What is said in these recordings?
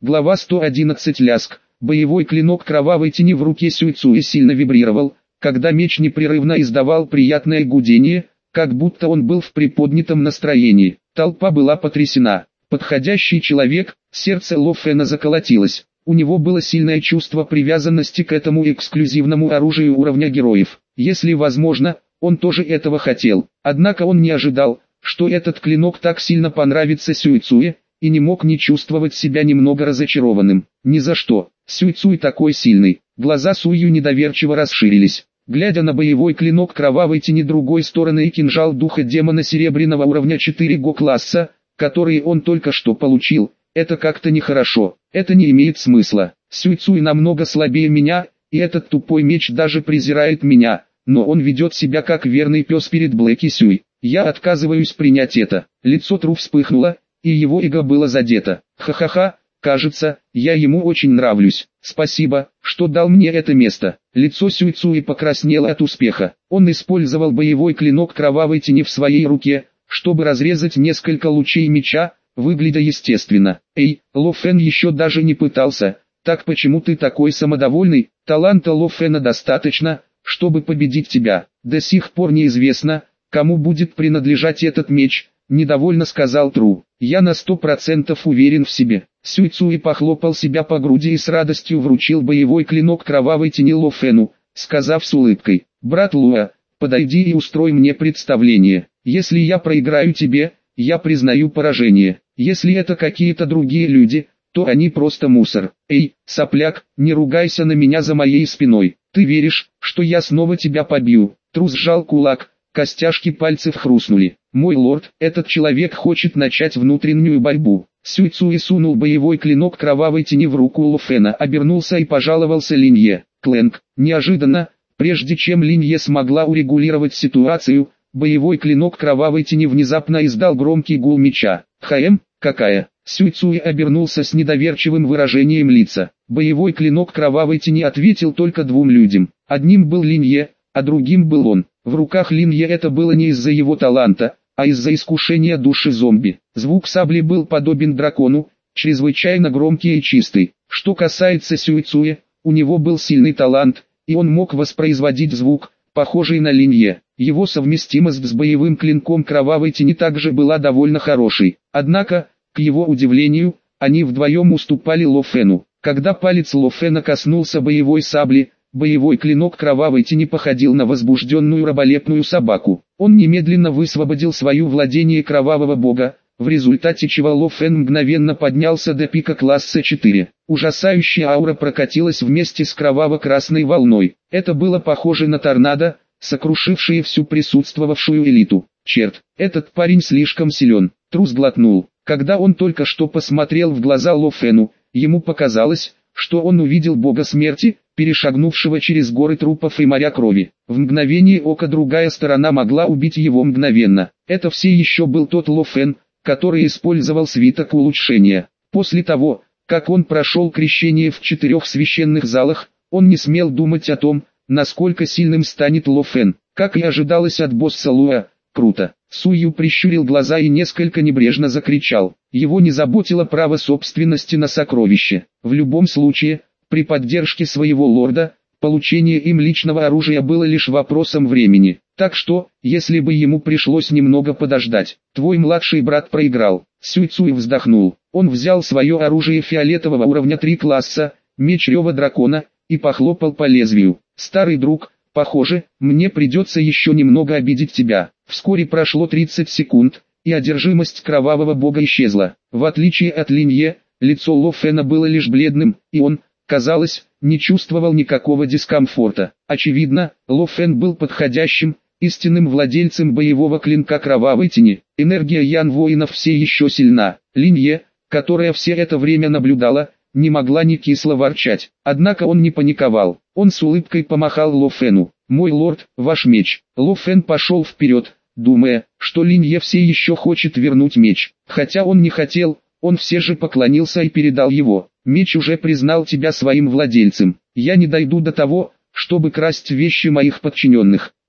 Глава 111. Ляск. Боевой клинок кровавой тени в руке Сюйцуя сильно вибрировал, когда меч непрерывно издавал приятное гудение, как будто он был в приподнятом настроении. Толпа была потрясена. Подходящий человек, сердце Ло Фэна заколотилось. У него было сильное чувство привязанности к этому эксклюзивному оружию уровня героев. Если возможно, он тоже этого хотел. Однако он не ожидал, что этот клинок так сильно понравится Сюйцуе, и не мог не чувствовать себя немного разочарованным. Ни за что. Сюйцуй такой сильный. Глаза Сую недоверчиво расширились. Глядя на боевой клинок кровавой тени другой стороны и кинжал духа демона серебряного уровня 4 Го-класса, который он только что получил, это как-то нехорошо. Это не имеет смысла. Сюйцуй намного слабее меня, и этот тупой меч даже презирает меня, но он ведет себя как верный пес перед Блэки Сюй. Я отказываюсь принять это. Лицо Тру вспыхнуло, и его эго было задето. Ха-ха-ха, кажется, я ему очень нравлюсь. Спасибо, что дал мне это место. Лицо Сюйцуи покраснело от успеха. Он использовал боевой клинок кровавой тени в своей руке, чтобы разрезать несколько лучей меча, выглядя естественно. Эй, Ло Фэн еще даже не пытался. Так почему ты такой самодовольный? Таланта Ло Фэна достаточно, чтобы победить тебя. До сих пор неизвестно, кому будет принадлежать этот меч. Недовольно сказал Тру. Я на 100% уверен в себе. Сюйцуи похлопал себя по груди и с радостью вручил боевой клинок кровавой тени Ло Фэну, сказав с улыбкой: «Брат Луа, подойди и устрой мне представление. Если я проиграю тебе, я признаю поражение. Если это какие-то другие люди, то они просто мусор. Эй, сопляк, не ругайся на меня за моей спиной. Ты веришь, что я снова тебя побью?» Тру сжал кулак, костяшки пальцев хрустнули. «Мой лорд, этот человек хочет начать внутреннюю борьбу». Сюйцуи сунул боевой клинок кровавой тени в руку Ло Фэна, обернулся и пожаловался Линье. Клэнк. Неожиданно, прежде чем Линье смогла урегулировать ситуацию, боевой клинок кровавой тени внезапно издал громкий гул меча. Какая? Сюйцуи обернулся с недоверчивым выражением лица. Боевой клинок кровавой тени ответил только двум людям. Одним был Линье, а другим был он. В руках Линье это было не из-за его таланта, а из-за искушения души зомби. Звук сабли был подобен дракону, чрезвычайно громкий и чистый. Что касается Сюйцуя, у него был сильный талант, и он мог воспроизводить звук, похожий на Линье. Его совместимость с боевым клинком кровавой тени также была довольно хорошей. Однако, к его удивлению, они вдвоем уступали Ло Фэну. Когда палец Ло Фэна коснулся боевой сабли, боевой клинок кровавой тени походил на возбужденную раболепную собаку. Он немедленно высвободил свое владение кровавого бога, в результате чего Ло Фэн мгновенно поднялся до пика класса 4. Ужасающая аура прокатилась вместе с кроваво-красной волной. Это было похоже на торнадо, сокрушившее всю присутствовавшую элиту. Черт, этот парень слишком силен. Тру сглотнул. Когда он только что посмотрел в глаза Ло Фэну, ему показалось, что он увидел бога смерти, перешагнувшего через горы трупов и моря крови. В мгновение ока другая сторона могла убить его мгновенно. Это все еще был тот Ло Фэн, который использовал свиток улучшения. После того, как он прошел крещение в 4 священных залах, он не смел думать о том, насколько сильным станет Ло Фэн. Как и ожидалось от босса Луа, круто. Сую прищурил глаза и несколько небрежно закричал. Его не заботило право собственности на сокровище. В любом случае, при поддержке своего лорда, получение им личного оружия было лишь вопросом времени. Так что, если бы ему пришлось немного подождать, твой младший брат проиграл. Сюйцуй вздохнул. Он взял свое оружие фиолетового уровня 3 класса, меч Рева Дракона, и похлопал по лезвию. Старый друг, похоже, мне придется еще немного обидеть тебя. Вскоре прошло 30 секунд, и одержимость кровавого бога исчезла. В отличие от Линье, лицо Ло Фэна было лишь бледным, и он, казалось, не чувствовал никакого дискомфорта. Очевидно, Ло Фэн был подходящим, истинным владельцем боевого клинка кровавой тени. Энергия Ян воинов все еще сильна. Линье, которая все это время наблюдала, не могла ни кисло ворчать. Однако он не паниковал. Он с улыбкой помахал Ло Фэну. «Мой лорд, ваш меч». Ло Фэн пошел вперед, думая, что Линье все еще хочет вернуть меч. Хотя он не хотел, он все же поклонился и передал его. «Меч уже признал тебя своим владельцем. Я не дойду до того, чтобы красть вещи моих подчиненных».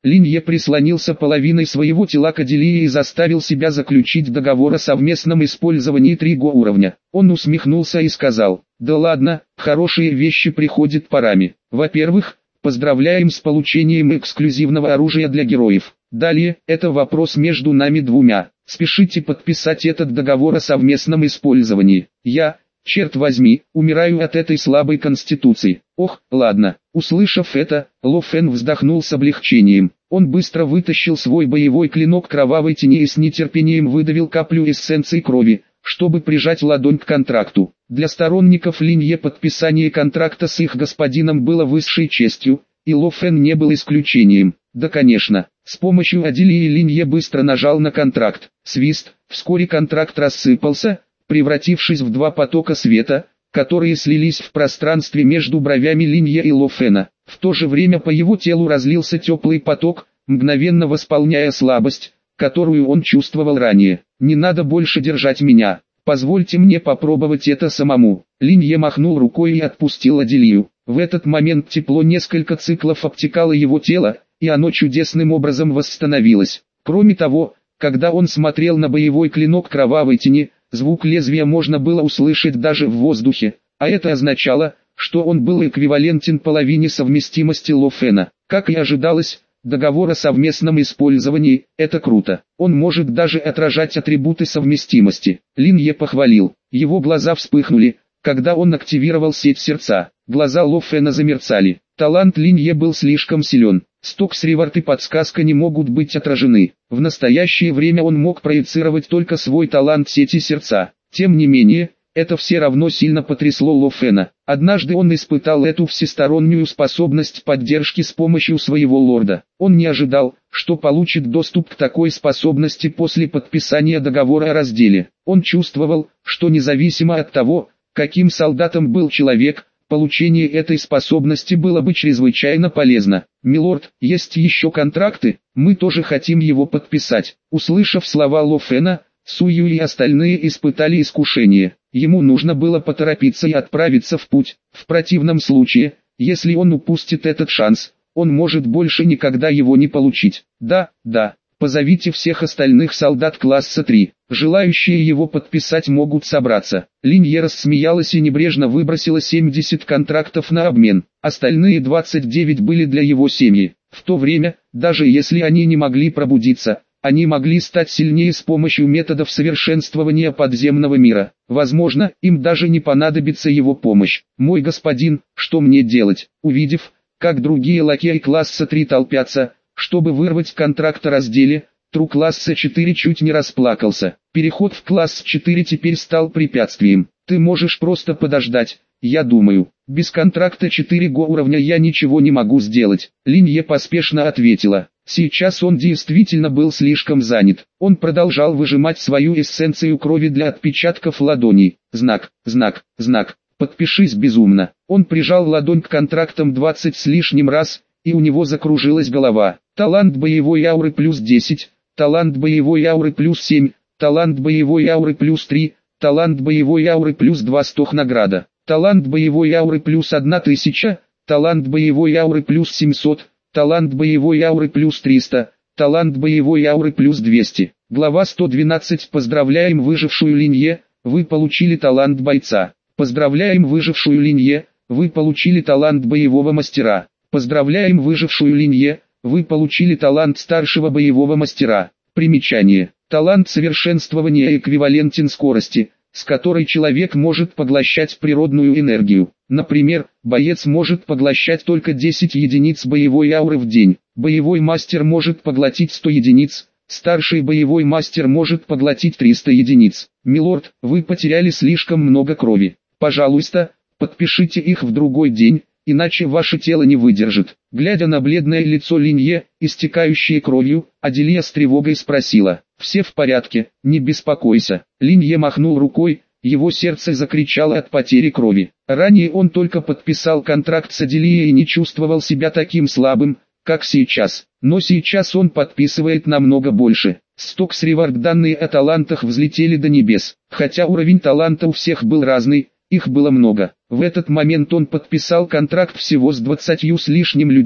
Линье прислонился половиной своего тела к Аделии и заставил себя заключить договор о совместном использовании 3 уровня. Он усмехнулся и сказал: «Да ладно, хорошие вещи приходят парами. Во-первых, поздравляем с получением эксклюзивного оружия для героев. Далее, это вопрос между нами двумя. Спешите подписать этот договор о совместном использовании. Я, черт возьми, умираю от этой слабой конституции». Ох, ладно. Услышав это, Ло Фэн вздохнул с облегчением. Он быстро вытащил свой боевой клинок кровавой тени и с нетерпением выдавил каплю эссенции крови, чтобы прижать ладонь к контракту. Для сторонников Линье подписание контракта с их господином было высшей честью, и Ло Фэн не был исключением. Да, конечно. С помощью Аделии Линье быстро нажал на контракт. Свист. Вскоре контракт рассыпался, превратившись в 2 потока света, которые слились в пространстве между бровями Линье и Ло Фэна. В то же время по его телу разлился теплый поток, мгновенно восполняя слабость, которую он чувствовал ранее. «Не надо больше держать меня. Позвольте мне попробовать это самому». Линье махнул рукой и отпустил Аделию. В этот момент тепло несколько циклов обтекало его тело, и оно чудесным образом восстановилось. Кроме того, когда он смотрел на боевой клинок кровавой тени, звук лезвия можно было услышать даже в воздухе, а это означало, что он был эквивалентен половине совместимости Ло Фэна. Как и ожидалось, договор о совместном использовании – это круто. Он может даже отражать атрибуты совместимости. Линье похвалил. Его глаза вспыхнули, когда он активировал сеть сердца. Глаза Ло Фэна замерцали. Талант Линье был слишком силен. Стокс Ривард и подсказка не могут быть отражены. В настоящее время он мог проецировать только свой талант сети сердца. Тем не менее, это все равно сильно потрясло Ло Фэна. Однажды он испытал эту всестороннюю способность поддержки с помощью своего лорда. Он не ожидал, что получит доступ к такой способности после подписания договора о разделе. Он чувствовал, что независимо от того, каким солдатом был человек, получение этой способности было бы чрезвычайно полезно. «Милорд, есть еще контракты, мы тоже хотим его подписать». Услышав слова Ло Фэна, Сую и остальные испытали искушение. Ему нужно было поторопиться и отправиться в путь. В противном случае, если он упустит этот шанс, он может больше никогда его не получить. Да, позовите всех остальных солдат класса 3. Желающие его подписать могут собраться. Линье рассмеялась и небрежно выбросила 70 контрактов на обмен. Остальные 29 были для его семьи. В то время, даже если они не могли пробудиться, они могли стать сильнее с помощью методов совершенствования подземного мира. Возможно, им даже не понадобится его помощь. «Мой господин, что мне делать?» Увидев, как другие лакеи класса 3 толпятся, чтобы вырвать контракт о разделе, Тру класса 4 чуть не расплакался. Переход в класс 4 теперь стал препятствием. «Ты можешь просто подождать, я думаю. Без контракта 4 уровня я ничего не могу сделать». Линье поспешно ответила. Сейчас он действительно был слишком занят. Он продолжал выжимать свою эссенцию крови для отпечатков ладоней. Знак. Подпишись безумно. Он прижал ладонь к контрактам 20 с лишним раз, и у него закружилась голова. Талант боевой ауры плюс 10, талант боевой ауры плюс 7, талант боевой ауры плюс 3, талант боевой ауры плюс 2 стох награда. Талант боевой ауры плюс 1000, талант боевой ауры плюс 700, талант боевой ауры плюс 300, талант боевой ауры плюс 200. Глава 112. Поздравляем выжившую Линье, вы получили талант бойца. Поздравляем выжившую Линье, вы получили талант боевого мастера. Поздравляем выжившую Линье, вы получили талант старшего боевого мастера. Примечание. Талант совершенствования эквивалентен скорости, с которой человек может поглощать природную энергию. Например, боец может поглощать только 10 единиц боевой ауры в день. Боевой мастер может поглотить 100 единиц. Старший боевой мастер может поглотить 300 единиц. Милорд, вы потеряли слишком много крови. Пожалуйста, подпишите их в другой день, иначе ваше тело не выдержит. Глядя на бледное лицо Линье, истекающее кровью, Аделия с тревогой спросила: «Все в порядке, не беспокойся». Линье махнул рукой, его сердце закричало от потери крови. Ранее он только подписал контракт с Аделией и не чувствовал себя таким слабым, как сейчас. Но сейчас он подписывает намного больше. Стокс Ривард данные о талантах взлетели до небес. Хотя уровень таланта у всех был разный, их было много. В этот момент он подписал контракт всего с 20 с лишним людьми,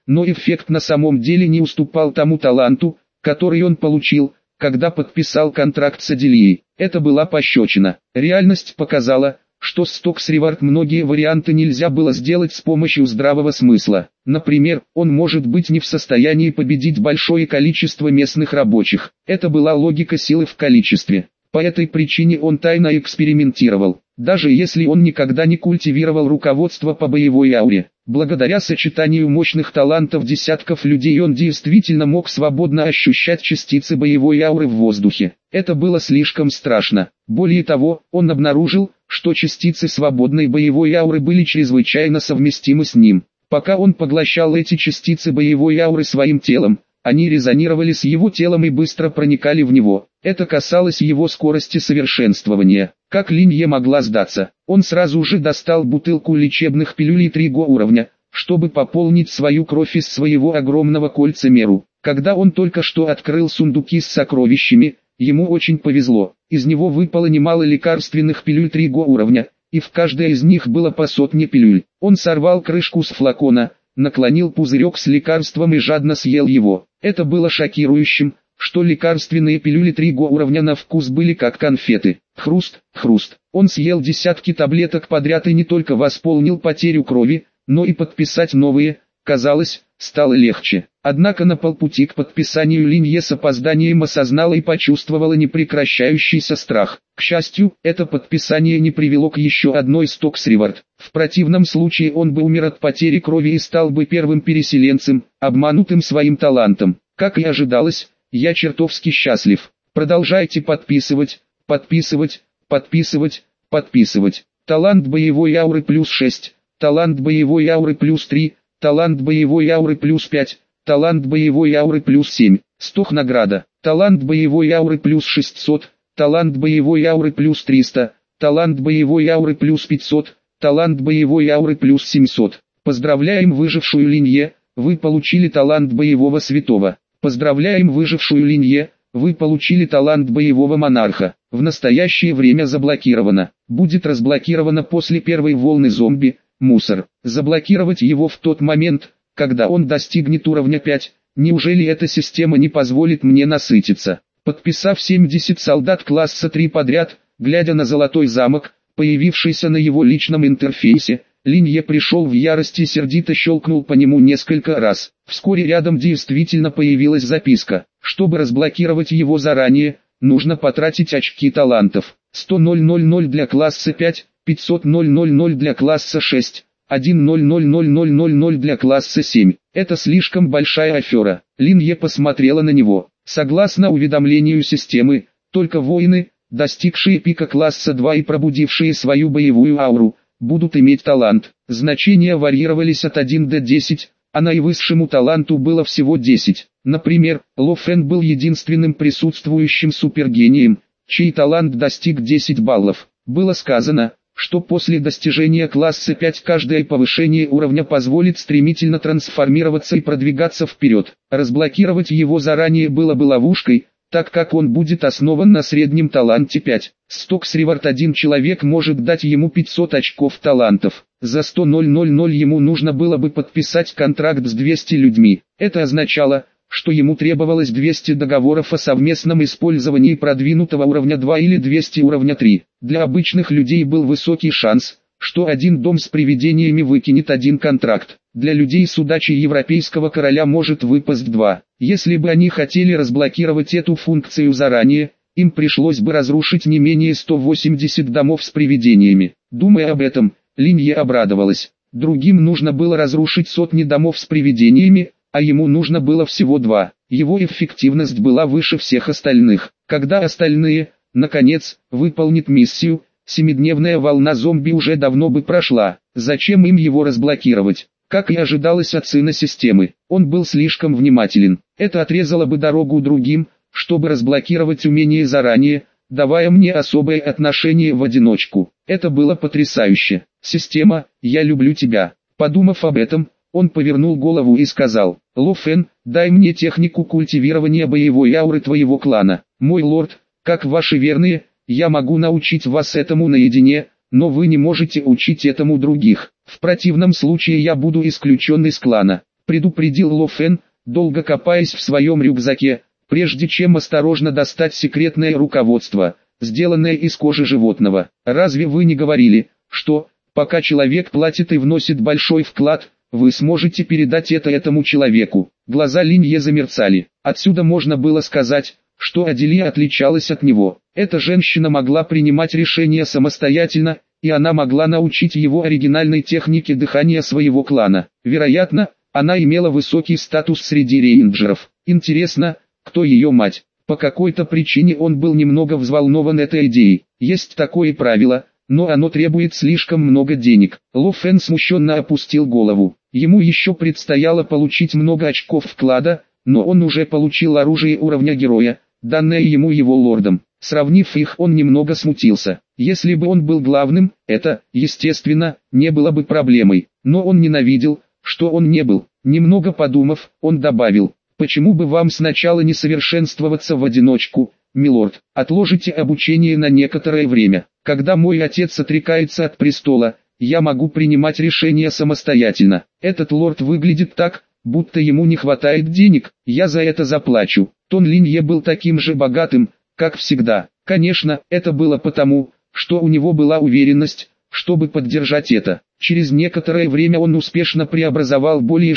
но эффект на самом деле не уступал тому таланту, который он получил, когда подписал контракт с Аделией. Это была пощечина. Реальность показала, что с Стокс-Ривард многие варианты нельзя было сделать с помощью здравого смысла. Например, он может быть не в состоянии победить большое количество местных рабочих. Это была логика силы в количестве. По этой причине он тайно экспериментировал, даже если он никогда не культивировал руководство по боевой ауре. Благодаря сочетанию мощных талантов десятков людей он действительно мог свободно ощущать частицы боевой ауры в воздухе. Это было слишком страшно. Более того, он обнаружил, что частицы свободной боевой ауры были чрезвычайно совместимы с ним. Пока он поглощал эти частицы боевой ауры своим телом, они резонировали с его телом и быстро проникали в него. Это касалось его скорости совершенствования. Как Линье могла сдаться? Он сразу же достал бутылку лечебных пилюлей 3 уровня, чтобы пополнить свою кровь из своего огромного кольца-меру. Когда он только что открыл сундуки с сокровищами, ему очень повезло. Из него выпало немало лекарственных пилюль 3 уровня, и в каждой из них было по 100 пилюль. Он сорвал крышку с флакона, наклонил пузырек с лекарством и жадно съел его. Это было шокирующим, что лекарственные пилюли 3 уровня на вкус были как конфеты. Хруст, хруст. Он съел десятки таблеток подряд и не только восполнил потерю крови, но и подписать новые, казалось, стало легче. Однако на полпути к подписанию Линье с опозданием осознала и почувствовала непрекращающийся страх. К счастью, это подписание не привело к еще одной Стокс-Ривард. В противном случае он бы умер от потери крови и стал бы первым переселенцем, обманутым своим талантом. Как и ожидалось, я чертовски счастлив. Продолжайте подписывать, подписывать, подписывать, подписывать. Талант боевой ауры плюс 6, талант боевой ауры плюс 3, талант боевой ауры плюс 5, талант боевой ауры плюс 7, стох награда, талант боевой ауры плюс 600, талант боевой ауры плюс 300, талант боевой ауры плюс 500, талант боевой ауры плюс 700. Поздравляем выжившую Линье, вы получили талант боевого святого. Поздравляем выжившую Линье, вы получили талант боевого монарха. В настоящее время заблокировано. Будет разблокировано после первой волны зомби, мусор. Заблокировать его в тот момент, когда он достигнет уровня 5. Неужели эта система не позволит мне насытиться? Подписав 70 солдат класса 3 подряд, глядя на золотой замок, появившийся на его личном интерфейсе, Линье пришел в ярость и сердито щелкнул по нему несколько раз. Вскоре рядом действительно появилась записка. Чтобы разблокировать его заранее, нужно потратить очки талантов. 100 для класса 5, 500 для класса 6, 1 для класса 7. Это слишком большая афера. Линье посмотрела на него. Согласно уведомлению системы, только воины, достигшие пика класса 2 и пробудившие свою боевую ауру, будут иметь талант. Значения варьировались от 1 до 10, а наивысшему таланту было всего 10. Например, Ло Фэн был единственным присутствующим супергением, чей талант достиг 10 баллов. Было сказано, что после достижения класса 5 каждое повышение уровня позволит стремительно трансформироваться и продвигаться вперед. Разблокировать его заранее было бы ловушкой, так как он будет основан на среднем таланте 5. Стокс-Ривард один человек может дать ему 500 очков талантов. За 100 ему нужно было бы подписать контракт с 200 людьми. Это означало, что ему требовалось 200 договоров о совместном использовании продвинутого уровня 2 или 200 уровня 3. Для обычных людей был высокий шанс, что один дом с привидениями выкинет один контракт. Для людей с удачей европейского короля может выпасть 2. Если бы они хотели разблокировать эту функцию заранее, им пришлось бы разрушить не менее 180 домов с привидениями. Думая об этом, Линье обрадовалась. Другим нужно было разрушить сотни домов с привидениями, а ему нужно было всего 2. Его эффективность была выше всех остальных. Когда остальные, наконец, выполнят миссию, 7-дневная волна зомби уже давно бы прошла. Зачем им его разблокировать? Как и ожидалось от сына системы, он был слишком внимателен. Это отрезало бы дорогу другим, чтобы разблокировать умение заранее, давая мне особое отношение в одиночку. Это было потрясающе. Система, я люблю тебя. Подумав об этом, он повернул голову и сказал: Ло Фэн, дай мне технику культивирования боевой ауры твоего клана. Мой лорд, как ваши верные, я могу научить вас этому наедине, но вы не можете учить этому других. В противном случае я буду исключен из клана. предупредил Ло Фэн, долго копаясь в своем рюкзаке, прежде чем осторожно достать секретное руководство, сделанное из кожи животного. Разве вы не говорили, что, пока человек платит и вносит большой вклад, вы сможете передать это этому человеку? Глаза Линье замерцали. Отсюда можно было сказать, что Аделия отличалась от него. Эта женщина могла принимать решения самостоятельно, и она могла научить его оригинальной технике дыхания своего клана. Вероятно, она имела высокий статус среди рейнджеров. Интересно, кто ее мать? По какой-то причине он был немного взволнован этой идеей. Есть такое правило, но оно требует слишком много денег. Ло Фэн смущенно опустил голову. Ему еще предстояло получить много очков вклада, но он уже получил оружие уровня героя, данное ему его лордом. Сравнив их, он немного смутился. Если бы он был главным, это, естественно, не было бы проблемой. Но он ненавидел, что он не был. Немного подумав, он добавил: «Почему бы вам сначала не совершенствоваться в одиночку, милорд? Отложите обучение на некоторое время. Когда мой отец отрекается от престола, я могу принимать решения самостоятельно. Этот лорд выглядит так, будто ему не хватает денег, я за это заплачу». Тон Линье был таким же богатым, как всегда. Конечно, это было потому, что у него была уверенность, чтобы поддержать это. Через некоторое время он успешно преобразовал более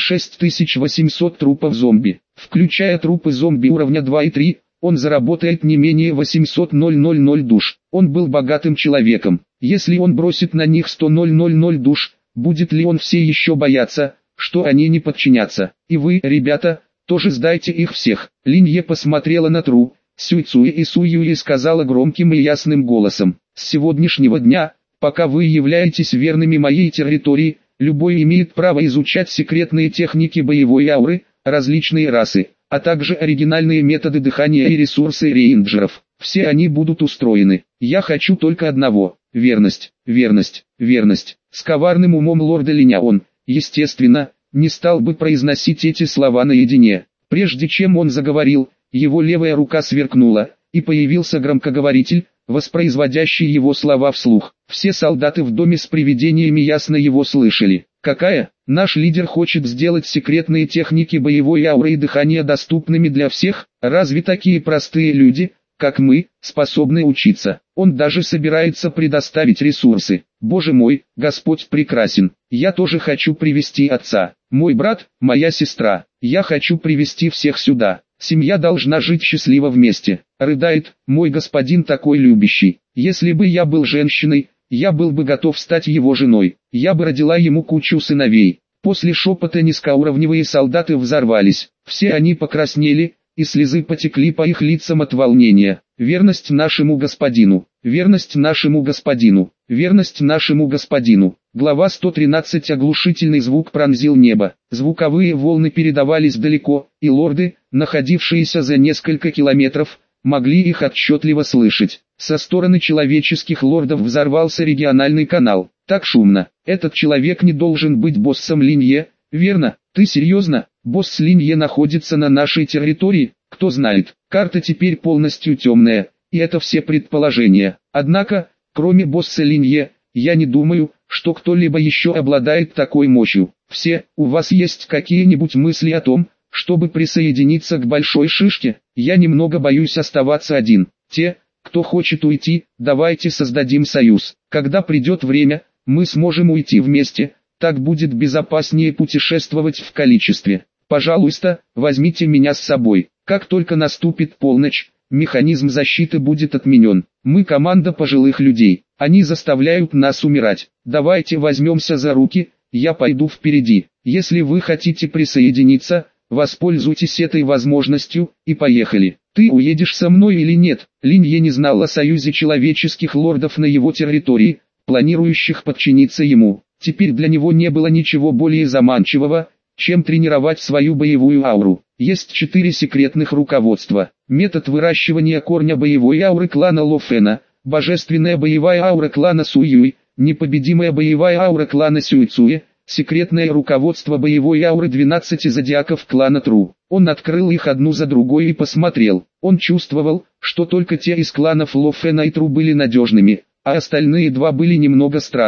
6800 трупов зомби. Включая трупы зомби уровня 2 и 3, он заработает не менее 800 000 душ. Он был богатым человеком. Если он бросит на них 100 000 душ, будет ли он все еще бояться, что они не подчинятся? И вы, ребята, тоже сдайте их всех. Линье посмотрела на Тру, Сюйцуи и Суюи и сказала громким и ясным голосом: «С сегодняшнего дня, пока вы являетесь верными моей территории, любой имеет право изучать секретные техники боевой ауры, различные расы, а также оригинальные методы дыхания и ресурсы рейнджеров. Все они будут устроены. Я хочу только одного – верность, верность, верность». С коварным умом лорда Линя он, естественно, не стал бы произносить эти слова наедине. Прежде чем он заговорил, его левая рука сверкнула, и появился громкоговоритель, воспроизводящий его слова вслух. Все солдаты в доме с привидениями ясно его слышали. «Какая? Наш лидер хочет сделать секретные техники боевой ауры и дыхания доступными для всех? Разве такие простые люди, как мы, способны учиться? Он даже собирается предоставить ресурсы. Боже мой, Господь прекрасен. Я тоже хочу привести отца, мой брат, моя сестра. Я хочу привести всех сюда. Семья должна жить счастливо вместе». Рыдает: «Мой господин такой любящий. Если бы я был женщиной, я был бы готов стать его женой. Я бы родила ему кучу сыновей». После шепота низкоуровневые солдаты взорвались. Все они покраснели, и слезы потекли по их лицам от волнения. «Верность нашему господину! Верность нашему господину! Верность нашему господину!» Глава 113. Оглушительный звук пронзил небо. Звуковые волны передавались далеко, и лорды, находившиеся за несколько километров, могли их отчетливо слышать. Со стороны человеческих лордов взорвался региональный канал. «Так шумно. Этот человек не должен быть боссом Линье, верно? Ты серьезно? Босс Линье находится на нашей территории? Кто знает. Карта теперь полностью темная, и это все предположения. Однако, кроме босса Линье, я не думаю, что кто-либо еще обладает такой мощью. Все, у вас есть какие-нибудь мысли о том, чтобы присоединиться к большой шишке? Я немного боюсь оставаться один. Те, кто хочет уйти, давайте создадим союз. Когда придет время, мы сможем уйти вместе, так будет безопаснее путешествовать в количестве. Пожалуйста, возьмите меня с собой. Как только наступит полночь, механизм защиты будет отменен. Мы команда пожилых людей, они заставляют нас умирать. Давайте возьмемся за руки, я пойду впереди. Если вы хотите присоединиться, воспользуйтесь этой возможностью, и поехали. Ты уедешь со мной или нет? Линье не знал о союзе человеческих лордов на его территории, планирующих подчиниться ему. Теперь для него не было ничего более заманчивого, чем тренировать свою боевую ауру. Есть 4 секретных руководства. Метод выращивания корня боевой ауры клана Ло Фэна, божественная боевая аура клана Суюй, непобедимая боевая аура клана Сюйцуэ, секретное руководство боевой ауры 12 зодиаков клана Тру. Он открыл их одну за другой и посмотрел. Он чувствовал, что только те из кланов Ло Фэна и Тру были надежными, а остальные 2 были немного странными.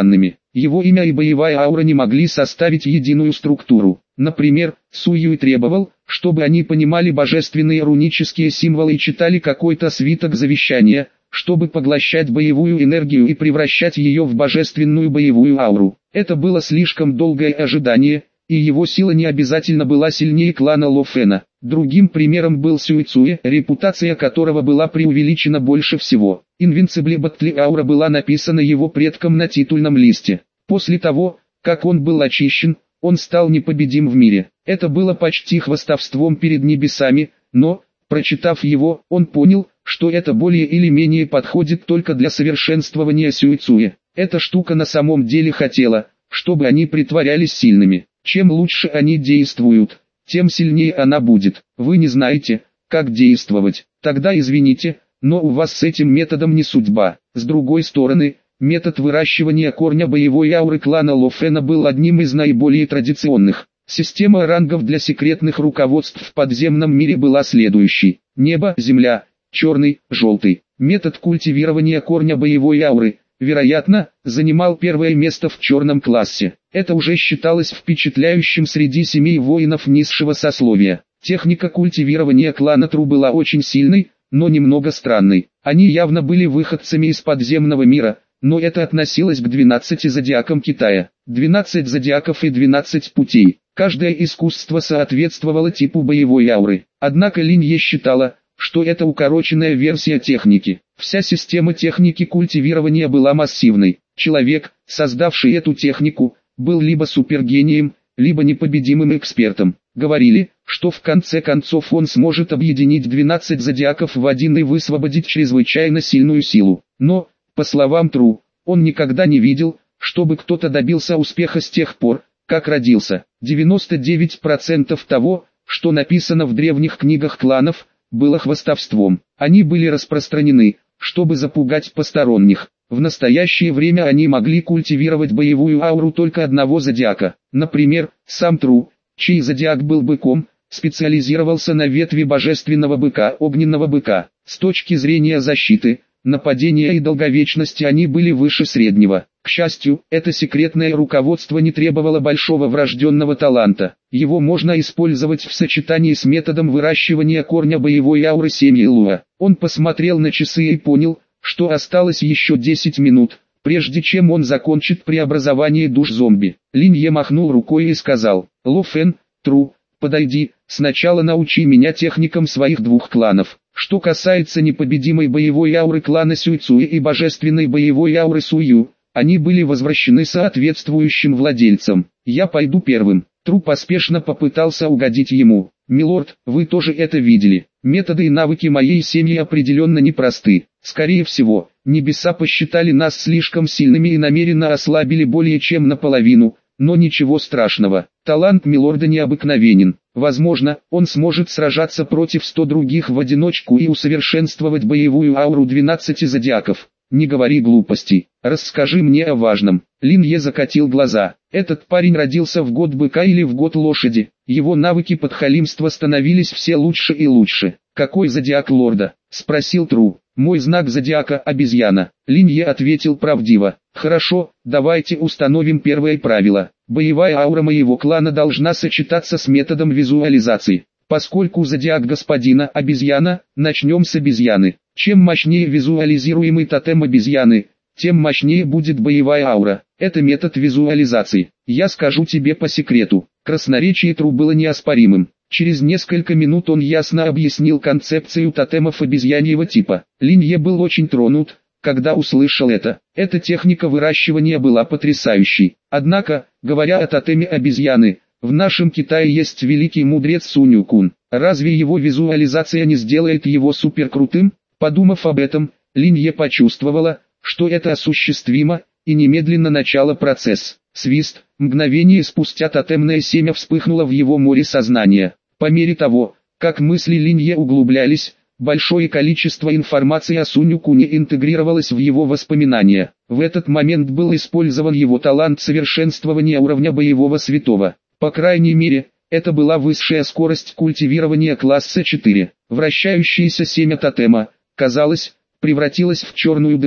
Его имя и боевая аура не могли составить единую структуру. Например, Суюй требовал, чтобы они понимали божественные рунические символы и читали какой-то свиток завещания, чтобы поглощать боевую энергию и превращать ее в божественную боевую ауру. Это было слишком долгое ожидание, и его сила не обязательно была сильнее клана Ло Фэна. Другим примером был Сюэцуэ, репутация которого была преувеличена больше всего. Invincible Battle аура была написана его предком на титульном листе. После того, как он был очищен, он стал непобедим в мире. Это было почти хвастовством перед небесами, но, прочитав его, он понял, что это более или менее подходит только для совершенствования Сюэцуэ. Эта штука на самом деле хотела, чтобы они притворялись сильными. Чем лучше они действуют, тем сильнее она будет. Вы не знаете, как действовать. Тогда извините, но у вас с этим методом не судьба. С другой стороны, метод выращивания корня боевой ауры клана Ло Фэна был одним из наиболее традиционных. Система рангов для секретных руководств в подземном мире была следующей: небо, земля, черный, желтый. Метод культивирования корня боевой ауры, вероятно, занимал первое место в черном классе. Это уже считалось впечатляющим среди семей воинов низшего сословия. Техника культивирования клана Тру была очень сильной, но немного странной. Они явно были выходцами из подземного мира, но это относилось к 12 зодиакам Китая. 12 зодиаков и 12 путей. Каждое искусство соответствовало типу боевой ауры. Однако Линье считала, что это укороченная версия техники. Вся система техники культивирования была массивной. Человек, создавший эту технику, был либо супергением, либо непобедимым экспертом. Говорили, что в конце концов он сможет объединить 12 зодиаков в один и высвободить чрезвычайно сильную силу. Но, по словам Тру, он никогда не видел, чтобы кто-то добился успеха с тех пор, как родился. 99% того, что написано в древних книгах кланов, было хвастовством. Они были распространены, чтобы запугать посторонних. В настоящее время они могли культивировать боевую ауру только одного зодиака. Например, сам Тру, чей зодиак был быком, специализировался на ветви божественного быка, огненного быка. С точки зрения защиты, нападения и долговечности они были выше среднего. К счастью, это секретное руководство не требовало большого врожденного таланта. Его можно использовать в сочетании с методом выращивания корня боевой ауры семьи Луа. Он посмотрел на часы и понял, что осталось еще 10 минут, прежде чем он закончит преобразование душ зомби. Линье махнул рукой и сказал: «Ло Фэн, Тру, подойди, сначала научи меня техникам своих двух кланов. Что касается непобедимой боевой ауры клана Сюэцуэ и божественной боевой ауры Сую, они были возвращены соответствующим владельцам. Я пойду первым». Тру поспешно попытался угодить ему. «Милорд, вы тоже это видели. Методы и навыки моей семьи определенно непросты. Скорее всего, небеса посчитали нас слишком сильными и намеренно ослабили более чем наполовину, но ничего страшного. Талант милорда необыкновенен. Возможно, он сможет сражаться против 100 других в одиночку и усовершенствовать боевую ауру 12 зодиаков. Не говори глупостей, расскажи мне о важном». Линье закатил глаза. Этот парень родился в год быка или в год лошади. Его навыки подхалимства становились все лучше и лучше. «Какой зодиак лорда?» — спросил Тру. «Мой знак зодиака — обезьяна». Линье ответил правдиво. «Хорошо, давайте установим первое правило. Боевая аура моего клана должна сочетаться с методом визуализации. Поскольку зодиак господина — обезьяна, начнем с обезьяны. Чем мощнее визуализируемый тотем обезьяны, тем мощнее будет боевая аура. Это метод визуализации. Я скажу тебе по секрету». Красноречие Тру было неоспоримым. Через несколько минут он ясно объяснил концепцию тотемов обезьяньего типа. Линье был очень тронут, когда услышал это. Эта техника выращивания была потрясающей. Однако, говоря о тотеме обезьяны, в нашем Китае есть великий мудрец Сунь-Кун. Разве его визуализация не сделает его суперкрутым? Подумав об этом, Линье почувствовала, что это осуществимо, и немедленно начала процесс. Свист, мгновение спустя тотемное семя вспыхнуло в его море сознания. По мере того, как мысли Линье углублялись, большое количество информации о Сунь-Куне интегрировалось в его воспоминания. В этот момент был использован его талант совершенствования уровня боевого святого. По крайней мере, это была высшая скорость культивирования класса 4. Вращающееся семя тотема, казалось, превратилось в черную дыру,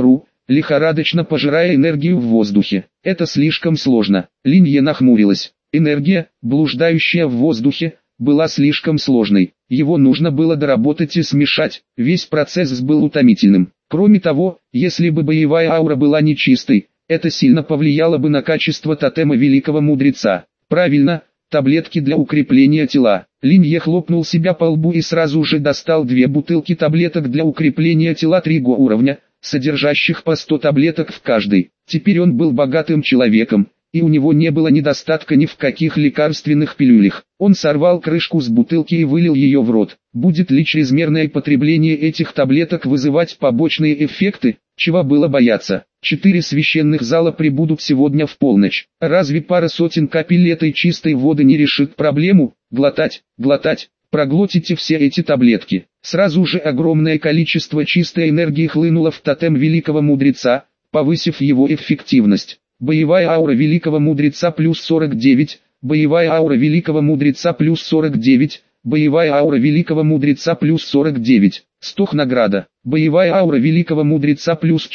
лихорадочно пожирая энергию в воздухе. Это слишком сложно. Линье нахмурилась. Энергия, блуждающая в воздухе, была слишком сложной. Его нужно было доработать и смешать. Весь процесс был утомительным. Кроме того, если бы боевая аура была нечистой, это сильно повлияло бы на качество тотема великого мудреца. Правильно, таблетки для укрепления тела. Линье хлопнул себя по лбу и сразу же достал 2 бутылки таблеток для укрепления тела 3 уровня, содержащих по 100 таблеток в каждой. Теперь он был богатым человеком, и у него не было недостатка ни в каких лекарственных пилюлях. Он сорвал крышку с бутылки и вылил ее в рот. Будет ли чрезмерное потребление этих таблеток вызывать побочные эффекты? Чего было бояться? 4 священных зала прибудут сегодня в полночь. Разве пара сотен капель этой чистой воды не решит проблему? Глотать, глотать. Проглотите все эти таблетки. Сразу же огромное количество чистой энергии хлынуло в тотем великого мудреца, повысив его эффективность. Боевая аура великого мудреца плюс 49, боевая аура великого мудреца плюс 49, боевая аура великого мудреца плюс 49, стох награда, боевая аура великого мудреца плюс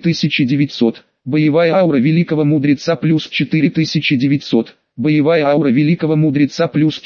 4900, боевая аура великого мудреца плюс 4900, боевая аура великого мудреца плюс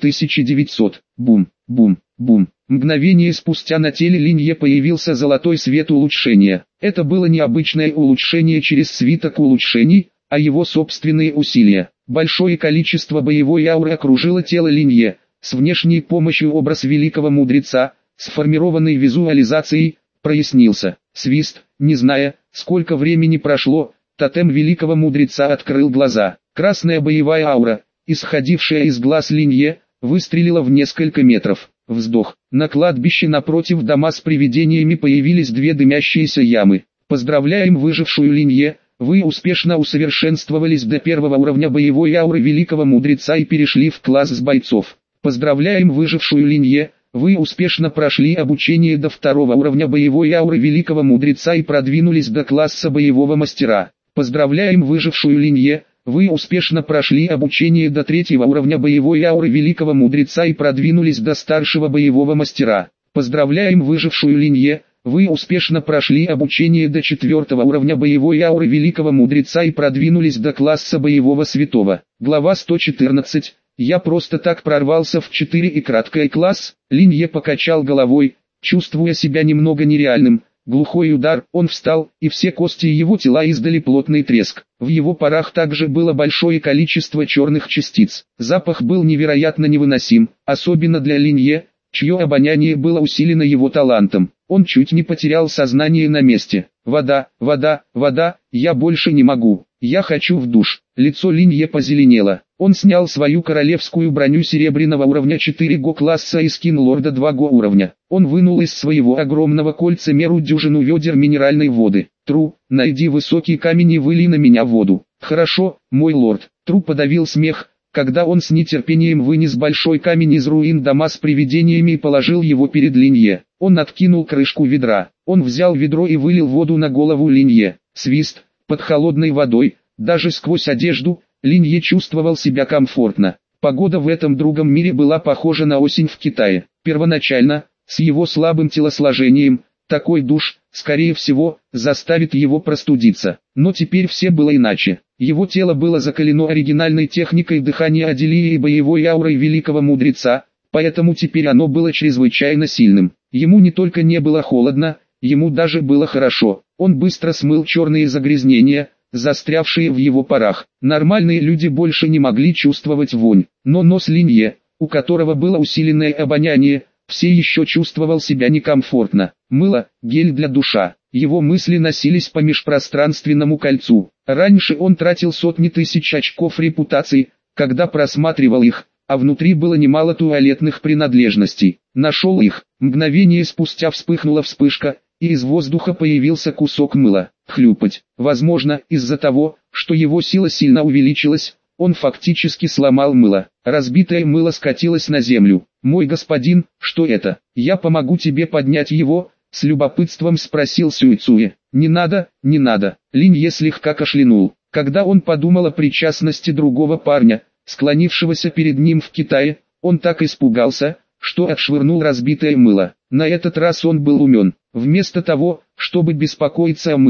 4900, бум, бум, бум. Мгновение спустя на теле Линье появился золотой свет улучшения. Это было необычное улучшение через свиток улучшений, а его собственные усилия. Большое количество боевой ауры окружило тело Линье. С внешней помощью образ великого мудреца, сформированный визуализацией, прояснился. Свист, не зная, сколько времени прошло, тотем великого мудреца открыл глаза. Красная боевая аура, исходившая из глаз Линье, выстрелила в несколько метров. Вздох. На кладбище напротив дома с привидениями появились 2 дымящиеся ямы. Поздравляем выжившую Линье, вы успешно усовершенствовались до 1 уровня боевой ауры великого мудреца и перешли в класс с бойцов. Поздравляем выжившую Линье, вы успешно прошли обучение до 2 уровня боевой ауры великого мудреца и продвинулись до класса боевого мастера. Поздравляем выжившую Линье, вы успешно прошли обучение до 3 уровня боевой ауры великого мудреца и продвинулись до старшего боевого мастера. Поздравляем выжившую Линье, вы успешно прошли обучение до 4 уровня боевой ауры великого мудреца и продвинулись до класса боевого святого. Глава 114. Я просто так прорвался в 4 и краткий класс. Линье покачал головой, чувствуя себя немного нереальным. Глухой удар, он встал, и все кости его тела издали плотный треск. В его парах также было большое количество черных частиц. Запах был невероятно невыносим, особенно для Линье, чье обоняние было усилено его талантом. Он чуть не потерял сознание на месте. «Вода, вода, вода, я больше не могу, я хочу в душ». Лицо Линье позеленело. Он снял свою королевскую броню серебряного уровня 4 класса и скин лорда 2 уровня. Он вынул из своего огромного кольца меру дюжину ведер минеральной воды. «Тру, найди высокий камень и выли на меня воду». «Хорошо, мой лорд». Тру подавил смех, когда он с нетерпением вынес большой камень из руин дома с привидениями и положил его перед Линье. Он откинул крышку ведра. Он взял ведро и вылил воду на голову Линье. Свист, под холодной водой, даже сквозь одежду, Линье чувствовал себя комфортно. Погода в этом другом мире была похожа на осень в Китае. Первоначально, с его слабым телосложением, такой душ, скорее всего, заставит его простудиться. Но теперь все было иначе. Его тело было закалено оригинальной техникой дыхания Аделии и боевой аурой великого мудреца, поэтому теперь оно было чрезвычайно сильным. Ему не только не было холодно, ему даже было хорошо. Он быстро смыл черные загрязнения, застрявшие в его парах. Нормальные люди больше не могли чувствовать вонь, но нос Линье, у которого было усиленное обоняние, все еще чувствовал себя некомфортно. Мыло, гель для душа. Его мысли носились по межпространственному кольцу. Раньше он тратил сотни тысяч очков репутации, когда просматривал их, а внутри было немало туалетных принадлежностей. Нашел их. Мгновение спустя вспыхнула вспышка, и из воздуха появился кусок мыла. Хлюпать. Возможно, из-за того, что его сила сильно увеличилась, он фактически сломал мыло. Разбитое мыло скатилось на землю. «Мой господин, что это? Я помогу тебе поднять его», — с любопытством спросил Сюэцуэ. «Не надо, не надо». Линье слегка кашлянул. Когда он подумал о причастности другого парня, склонившегося перед ним в Китае, он так испугался, что отшвырнул разбитое мыло. На этот раз он был умен. Вместо того, чтобы беспокоиться о мыле,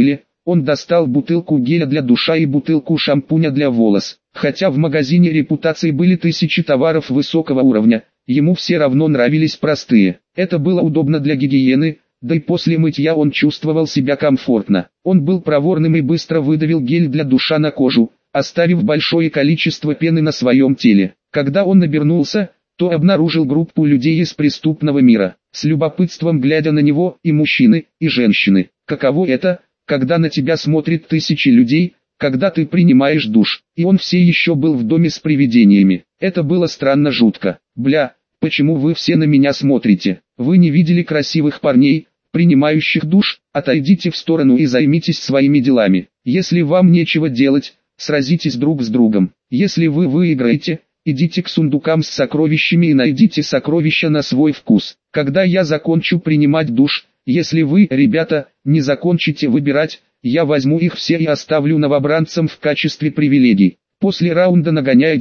Он достал бутылку геля для душа и бутылку шампуня для волос. Хотя в магазине репутации были тысячи товаров высокого уровня, ему все равно нравились простые. Это было удобно для гигиены, да и после мытья он чувствовал себя комфортно. Он был проворным и быстро выдавил гель для душа на кожу, оставив большое количество пены на своем теле. Когда он обернулся, то обнаружил группу людей из преступного мира, с любопытством глядя на него и мужчины, и женщины. Каково это, когда на тебя смотрят тысячи людей, когда ты принимаешь душ, и он все еще был в доме с привидениями. Это было странно жутко. Бля, почему вы все на меня смотрите? Вы не видели красивых парней, принимающих душ? Отойдите в сторону и займитесь своими делами. Если вам нечего делать, сразитесь друг с другом. Если вы выиграете, идите к сундукам с сокровищами и найдите сокровища на свой вкус. Когда я закончу принимать душ, если вы, ребята, не закончите выбирать, я возьму их все и оставлю новобранцам в качестве привилегий. После раунда нагоняя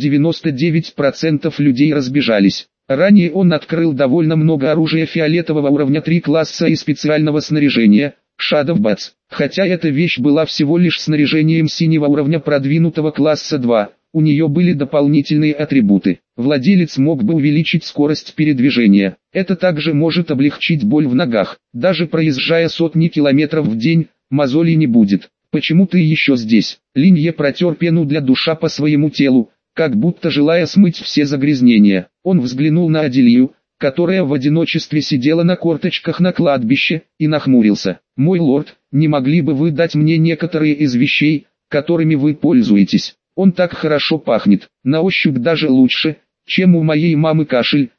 99% людей разбежались. Ранее он открыл довольно много оружия фиолетового уровня 3 класса и специального снаряжения, Shadow Bats. Хотя эта вещь была всего лишь снаряжением синего уровня продвинутого класса 2, у нее были дополнительные атрибуты. Владелец мог бы увеличить скорость передвижения. Это также может облегчить боль в ногах. Даже проезжая сотни километров в день, мозолей не будет. Почему ты еще здесь? Линье протер пену для душа по своему телу, как будто желая смыть все загрязнения. Он взглянул на Аделию, которая в одиночестве сидела на корточках на кладбище, и нахмурился. «Мой лорд, не могли бы вы дать мне некоторые из вещей, которыми вы пользуетесь? Он так хорошо пахнет, на ощупь даже лучше, чем у моей мамы кашель,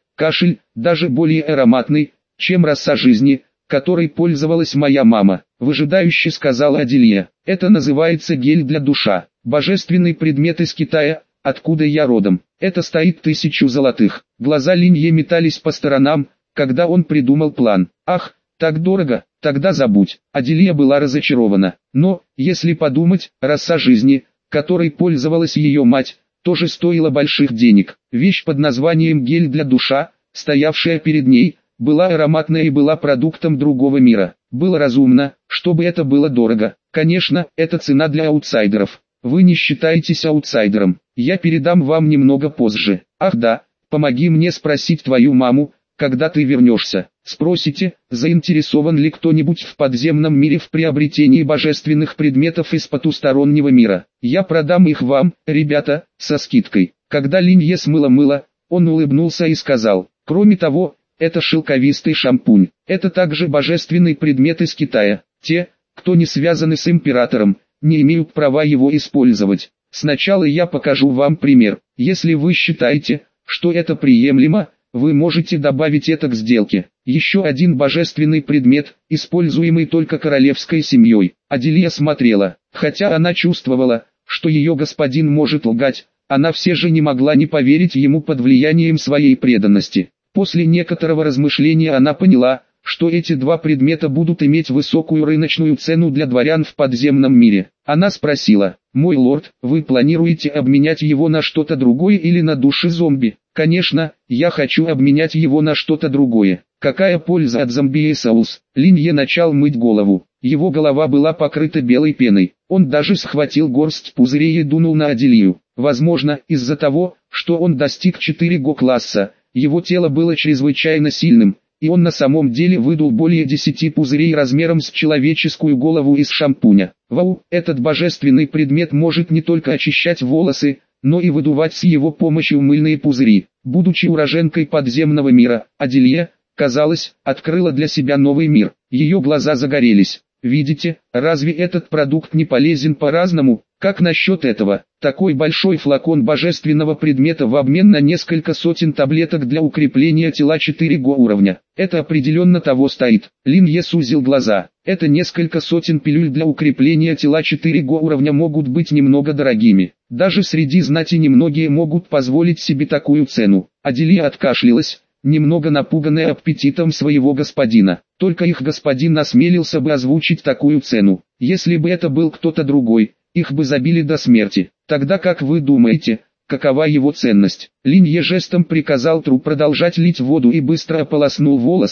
даже более ароматный, чем роса жизни, которой пользовалась моя мама», — выжидающе сказала Аделия. «Это называется гель для душа, божественный предмет из Китая, откуда я родом. Это стоит 1000 золотых». Глаза Линье метались по сторонам, когда он придумал план. «Ах, так дорого, тогда забудь». Аделия была разочарована. Но, если подумать, роса жизни, которой пользовалась ее мать, тоже стоила больших денег. Вещь под названием гель для душа, стоявшая перед ней, была ароматная и была продуктом другого мира. Было разумно, чтобы это было дорого. Конечно, это цена для аутсайдеров. Вы не считаетесь аутсайдером. Я передам вам немного позже. Ах да, помоги мне спросить твою маму, когда ты вернешься. Спросите, заинтересован ли кто-нибудь в подземном мире в приобретении божественных предметов из потустороннего мира. Я продам их вам, ребята, со скидкой. Когда Линье смыло мыло, он улыбнулся и сказал: «Кроме того, это шелковистый шампунь. Это также божественный предмет из Китая. Те, кто не связаны с императором, не имеют права его использовать. Сначала я покажу вам пример. Если вы считаете, что это приемлемо, вы можете добавить это к сделке». Еще один божественный предмет, используемый только королевской семьей. Аделия смотрела. Хотя она чувствовала, что ее господин может лгать, она все же не могла не поверить ему под влиянием своей преданности. После некоторого размышления она поняла, что эти два предмета будут иметь высокую рыночную цену для дворян в подземном мире. Она спросила: «Мой лорд, вы планируете обменять его на что-то другое или на души зомби?» «Конечно, я хочу обменять его на что-то другое. Какая польза от зомби Соус?» Линье начал мыть голову. Его голова была покрыта белой пеной. Он даже схватил горсть пузырей и дунул на Аделию. Возможно, из-за того, что он достиг 4 класса, его тело было чрезвычайно сильным, и он на самом деле выдул более 10 пузырей размером с человеческую голову из шампуня. Вау, этот божественный предмет может не только очищать волосы, но и выдувать с его помощью мыльные пузыри. Будучи уроженкой подземного мира, Аделия, казалось, открыла для себя новый мир. Ее глаза загорелись. «Видите, разве этот продукт не полезен по-разному? Как насчет этого? Такой большой флакон божественного предмета в обмен на несколько сотен таблеток для укрепления тела 4 уровня. Это определенно того стоит». Линье сузил глаза. «Это несколько сотен пилюль для укрепления тела 4 уровня могут быть немного дорогими. Даже среди знати немногие могут позволить себе такую цену». Аделия откашлялась, немного напуганная аппетитом своего господина. Только их господин осмелился бы озвучить такую цену. Если бы это был кто-то другой, их бы забили до смерти. Тогда как вы думаете, какова его ценность? Линье жестом приказал Тру продолжать лить воду и быстро ополоснул волосы,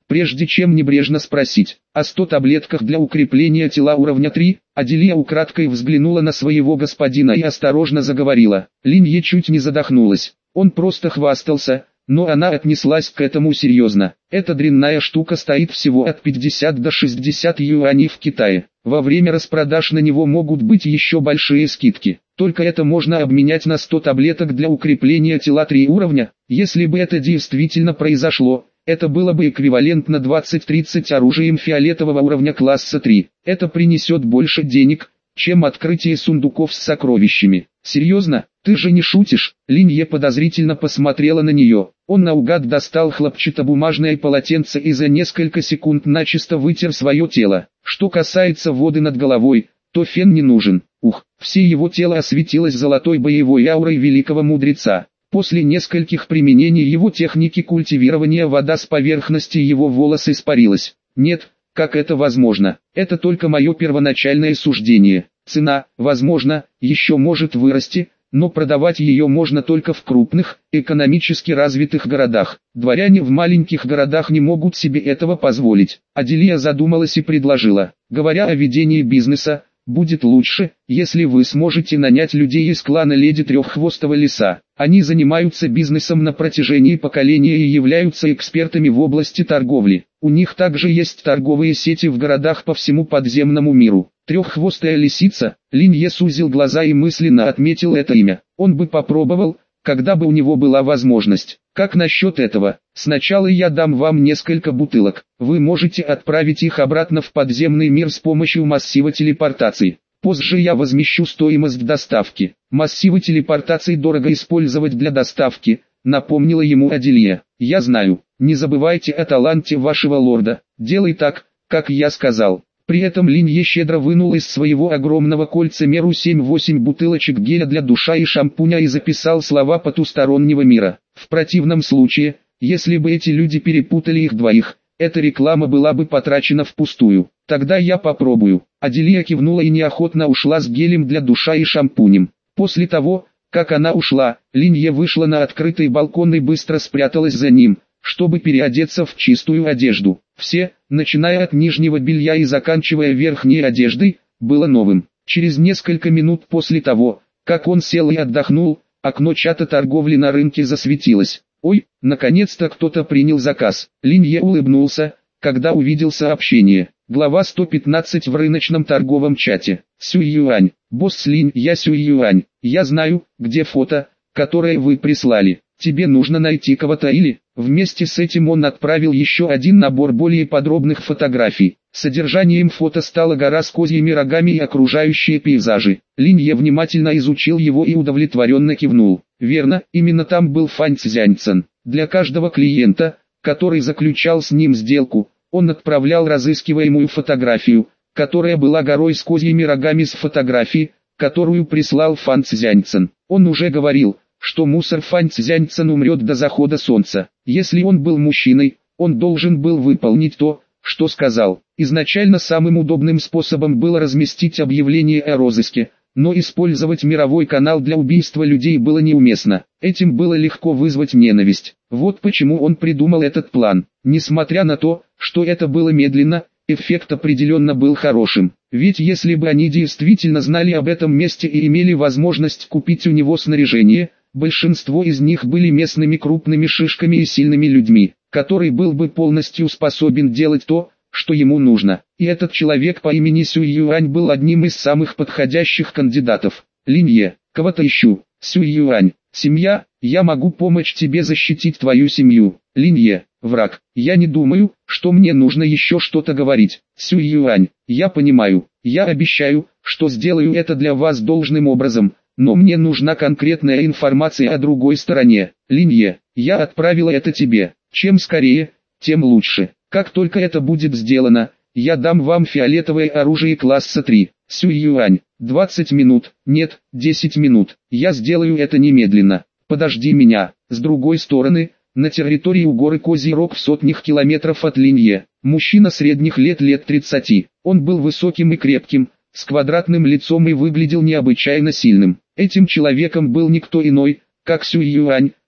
прежде чем небрежно спросить: «О 100 таблетках для укрепления тела уровня 3?» Аделия украдкой взглянула на своего господина и осторожно заговорила. Линье чуть не задохнулась. Он просто хвастался, но она отнеслась к этому серьезно. Эта дрянная штука стоит всего от 50 до 60 юаней в Китае. Во время распродаж на него могут быть еще большие скидки. Только это можно обменять на 100 таблеток для укрепления тела 3 уровня. Если бы это действительно произошло, это было бы эквивалентно 20-30 оружием фиолетового уровня класса 3. Это принесет больше денег, чем открытие сундуков с сокровищами. Серьезно? Ты же не шутишь? Линье подозрительно посмотрела на нее. Он наугад достал хлопчатобумажное полотенце и за несколько секунд начисто вытер свое тело. Что касается воды над головой, то фен не нужен. Все его тело осветилось золотой боевой аурой великого мудреца. После нескольких применений его техники культивирования вода с поверхности его волос испарилась. Нет, как это возможно? Это только мое первоначальное суждение. Цена, возможно, еще может вырасти, но продавать ее можно только в крупных, экономически развитых городах. Дворяне в маленьких городах не могут себе этого позволить. Аделия задумалась и предложила: говоря о ведении бизнеса, будет лучше, если вы сможете нанять людей из клана Леди Треххвостого Лиса. Они занимаются бизнесом на протяжении поколения и являются экспертами в области торговли. У них также есть торговые сети в городах по всему подземному миру. Треххвостая лисица. Линье сузил глаза и мысленно отметил это имя. Он бы попробовал, когда бы у него была возможность. Как насчет этого? Сначала я дам вам несколько бутылок. Вы можете отправить их обратно в подземный мир с помощью массива телепортации. Позже я возмещу стоимость доставки. Массивы телепортации дорого использовать для доставки, напомнила ему Аделия. Я знаю. Не забывайте о таланте вашего лорда. Делай так, как я сказал. При этом Линье щедро вынул из своего огромного кольцемеру 7-8 бутылочек геля для душа и шампуня и записал слова потустороннего мира. В противном случае, если бы эти люди перепутали их двоих, эта реклама была бы потрачена впустую. Тогда я попробую. Аделия кивнула и неохотно ушла с гелем для душа и шампунем. После того, как она ушла, Линье вышла на открытый балкон и быстро спряталась за ним, чтобы переодеться в чистую одежду. Все, начиная от нижнего белья и заканчивая верхней одеждой, было новым. Через несколько минут после того, как он сел и отдохнул, окно чата торговли на рынке засветилось. Ой, наконец-то кто-то принял заказ. Линье улыбнулся, когда увидел сообщение. Глава 115 в рыночном торговом чате. Сюй Юань. Босс Линь, я Сюй Юань. Я знаю, где фото, которое вы прислали. Тебе нужно найти кого-то или... Вместе с этим он отправил еще один набор более подробных фотографий. Содержанием фото стала гора с козьими рогами и окружающие пейзажи. Линье внимательно изучил его и удовлетворенно кивнул. Верно, именно там был Фань Цзяньцэн. Для каждого клиента, который заключал с ним сделку, он отправлял разыскиваемую фотографию, которая была горой с козьими рогами с фотографии, которую прислал Фань Цзяньцэн. Он уже говорил, что мусор Фань Цзяньцэн умрет до захода солнца. Если он был мужчиной, он должен был выполнить то, что сказал. Изначально самым удобным способом было разместить объявление о розыске, но использовать мировой канал для убийства людей было неуместно. Этим было легко вызвать ненависть. Вот почему он придумал этот план. Несмотря на то, что это было медленно, эффект определенно был хорошим. Ведь если бы они действительно знали об этом месте и имели возможность купить у него снаряжение, большинство из них были местными крупными шишками и сильными людьми, который был бы полностью способен делать то, что ему нужно. И этот человек по имени Сюй Юань был одним из самых подходящих кандидатов. Линье, кого-то ищу. Сюй Юань, семья, я могу помочь тебе защитить твою семью. Линье, враг, я не думаю, что мне нужно еще что-то говорить. Сюй Юань, я понимаю, я обещаю, что сделаю это для вас должным образом. Но мне нужна конкретная информация о другой стороне. Линье, я отправила это тебе. Чем скорее, тем лучше. Как только это будет сделано, я дам вам фиолетовое оружие класса 3. Сюй Юань, 20 минут, нет, 10 минут. Я сделаю это немедленно. Подожди меня. С другой стороны, на территории у горы Козий Рог в сотнях километров от Линье, мужчина средних лет 30. Он был высоким и крепким, с квадратным лицом и выглядел необычайно сильным. Этим человеком был никто иной, как Сюй Юань,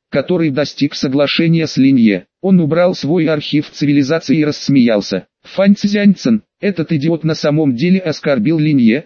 который достиг соглашения с Линье. Он убрал свой архив цивилизации и рассмеялся. Фань Цзяньцэн, этот идиот на самом деле оскорбил Линье.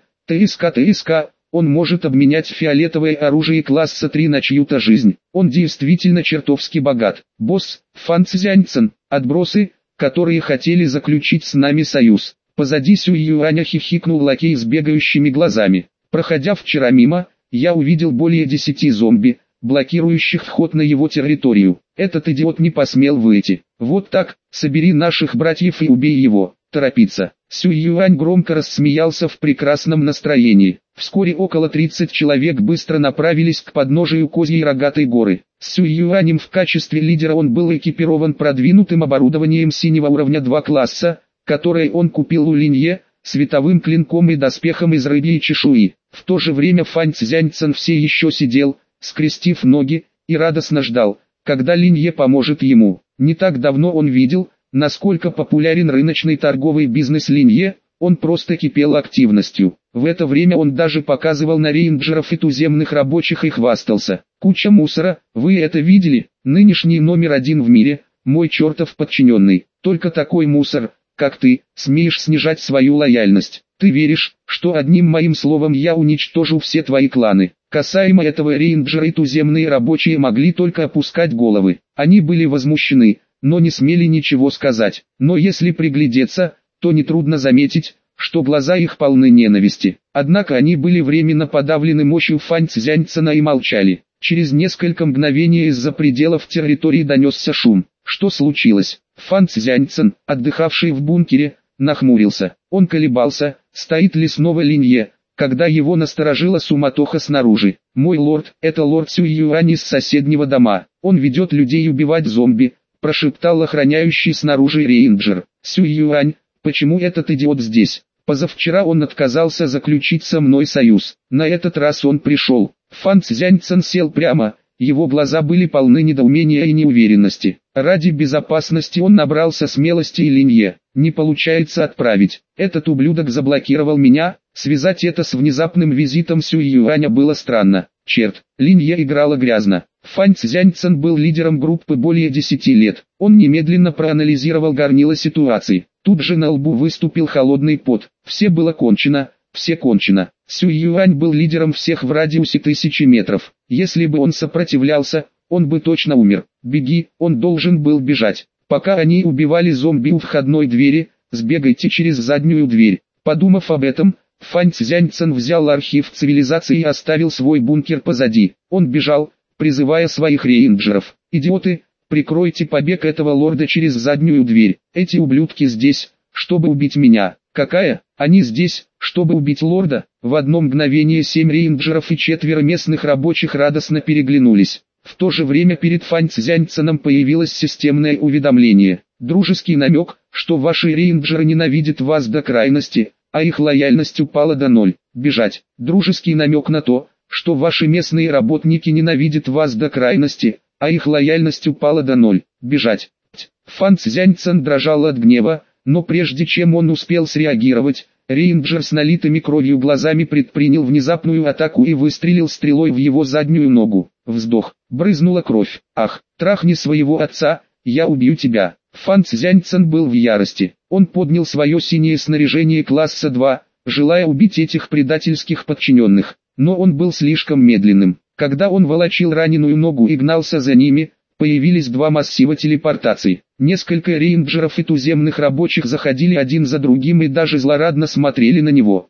ТСК, он может обменять фиолетовое оружие класса 3 на чью-то жизнь. Он действительно чертовски богат. Босс, Фань Цзяньцэн, отбросы, которые хотели заключить с нами союз. Позади Сюй Юаня хихикнул лакей с бегающими глазами. Проходя вчера мимо, я увидел более 10 зомби, блокирующих вход на его территорию. Этот идиот не посмел выйти. Вот так, собери наших братьев и убей его. Торопиться. Сюй Юань громко рассмеялся в прекрасном настроении. Вскоре около 30 человек быстро направились к подножию Козьей Рогатой горы. С Сюй Юанем в качестве лидера он был экипирован продвинутым оборудованием синего уровня 2 класса, которое он купил у Линье, световым клинком и доспехом из рыбьей чешуи. В то же время Фань Цзяньцэн все еще сидел, скрестив ноги, и радостно ждал, когда Линье поможет ему. Не так давно он видел, насколько популярен рыночный торговый бизнес Линье, он просто кипел активностью. В это время он даже показывал на рейнджеров и туземных рабочих и хвастался. Куча мусора, вы это видели? Нынешний номер 1 в мире, мой чертов подчиненный. Только такой мусор, как ты, смеешь снижать свою лояльность. Ты веришь, что одним моим словом я уничтожу все твои кланы? Касаемо этого рейнджеры и туземные рабочие могли только опускать головы. Они были возмущены, но не смели ничего сказать. Но если приглядеться, то нетрудно заметить, что глаза их полны ненависти. Однако они были временно подавлены мощью Фань Цзяньцэна и молчали. Через несколько мгновений из-за пределов территории донесся шум. Что случилось? Фань Цзяньцэн, отдыхавший в бункере, нахмурился. Он колебался, стоит ли снова Линье, когда его насторожила суматоха снаружи. «Мой лорд, это лорд Сюй Юань из соседнего дома. Он ведет людей убивать зомби», прошептал охраняющий снаружи рейнджер. «Сюй Юань, почему этот идиот здесь? Позавчера он отказался заключить со мной союз. На этот раз он пришел». Фань Цзяньцэн сел прямо, его глаза были полны недоумения и неуверенности. Ради безопасности он набрался смелости и Линье. «Не получается отправить. Этот ублюдок заблокировал меня». Связать это с внезапным визитом Сюй Юаня было странно. Черт, Линье играла грязно. Фань Цзяньцэн был лидером группы более 10 лет. Он немедленно проанализировал горнило ситуации. Тут же на лбу выступил холодный пот. Все было кончено, все кончено. Сюй Юань был лидером всех в радиусе 1000 метров. Если бы он сопротивлялся, он бы точно умер. Беги, он должен был бежать. Пока они убивали зомби у входной двери, сбегайте через заднюю дверь. Подумав об этом, Фань Цзяньцэн взял архив цивилизации и оставил свой бункер позади. Он бежал, призывая своих рейнджеров. «Идиоты, прикройте побег этого лорда через заднюю дверь. Эти ублюдки здесь, чтобы убить меня». «Какая? Они здесь, чтобы убить лорда?» В одно мгновение 7 рейнджеров и 4 местных рабочих радостно переглянулись. В то же время перед Фань Цзяньцэном появилось системное уведомление. Дружеский намек, что ваши рейнджеры ненавидят вас до крайности, а их лояльность упала до 0. Бежать. Дружеский намек на то, что ваши местные работники ненавидят вас до крайности, а их лояльность упала до 0. Бежать. Фань Цзяньцэн дрожал от гнева, но прежде чем он успел среагировать, рейнджер с налитыми кровью глазами предпринял внезапную атаку и выстрелил стрелой в его заднюю ногу. Вздох. Брызнула кровь. «Ах, трахни своего отца, я убью тебя». Фань Цзяньцэн был в ярости. Он поднял свое синее снаряжение класса 2, желая убить этих предательских подчиненных. Но он был слишком медленным. Когда он волочил раненую ногу и гнался за ними, появились 2 массива телепортации. Несколько рейнджеров и туземных рабочих заходили один за другим и даже злорадно смотрели на него.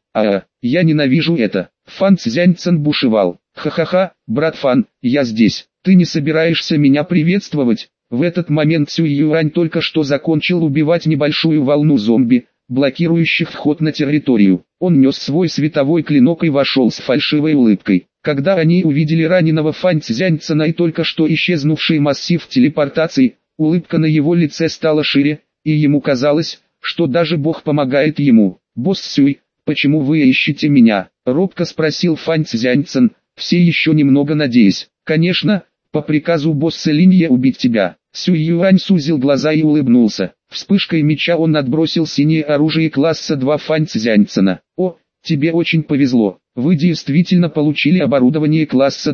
Я ненавижу это. Фань Цзяньцэн бушевал. «Ха-ха-ха, брат Фан, я здесь. Ты не собираешься меня приветствовать?» В этот момент Сюй Юань только что закончил убивать небольшую волну зомби, блокирующих вход на территорию. Он нес свой световой клинок и вошел с фальшивой улыбкой. Когда они увидели раненого Фань Цзяньцэна и только что исчезнувший массив телепортации, улыбка на его лице стала шире, и ему казалось, что даже Бог помогает ему. «Босс Сюй, почему вы ищете меня?» — робко спросил Фань Цзяньцэн, все еще немного надеясь. «Конечно, по приказу босса Линье убить тебя». Сюй Юань сузил глаза и улыбнулся. Вспышкой меча он отбросил синее оружие класса 2 Фань Цзяньцэна. «О, тебе очень повезло. Вы действительно получили оборудование класса 2.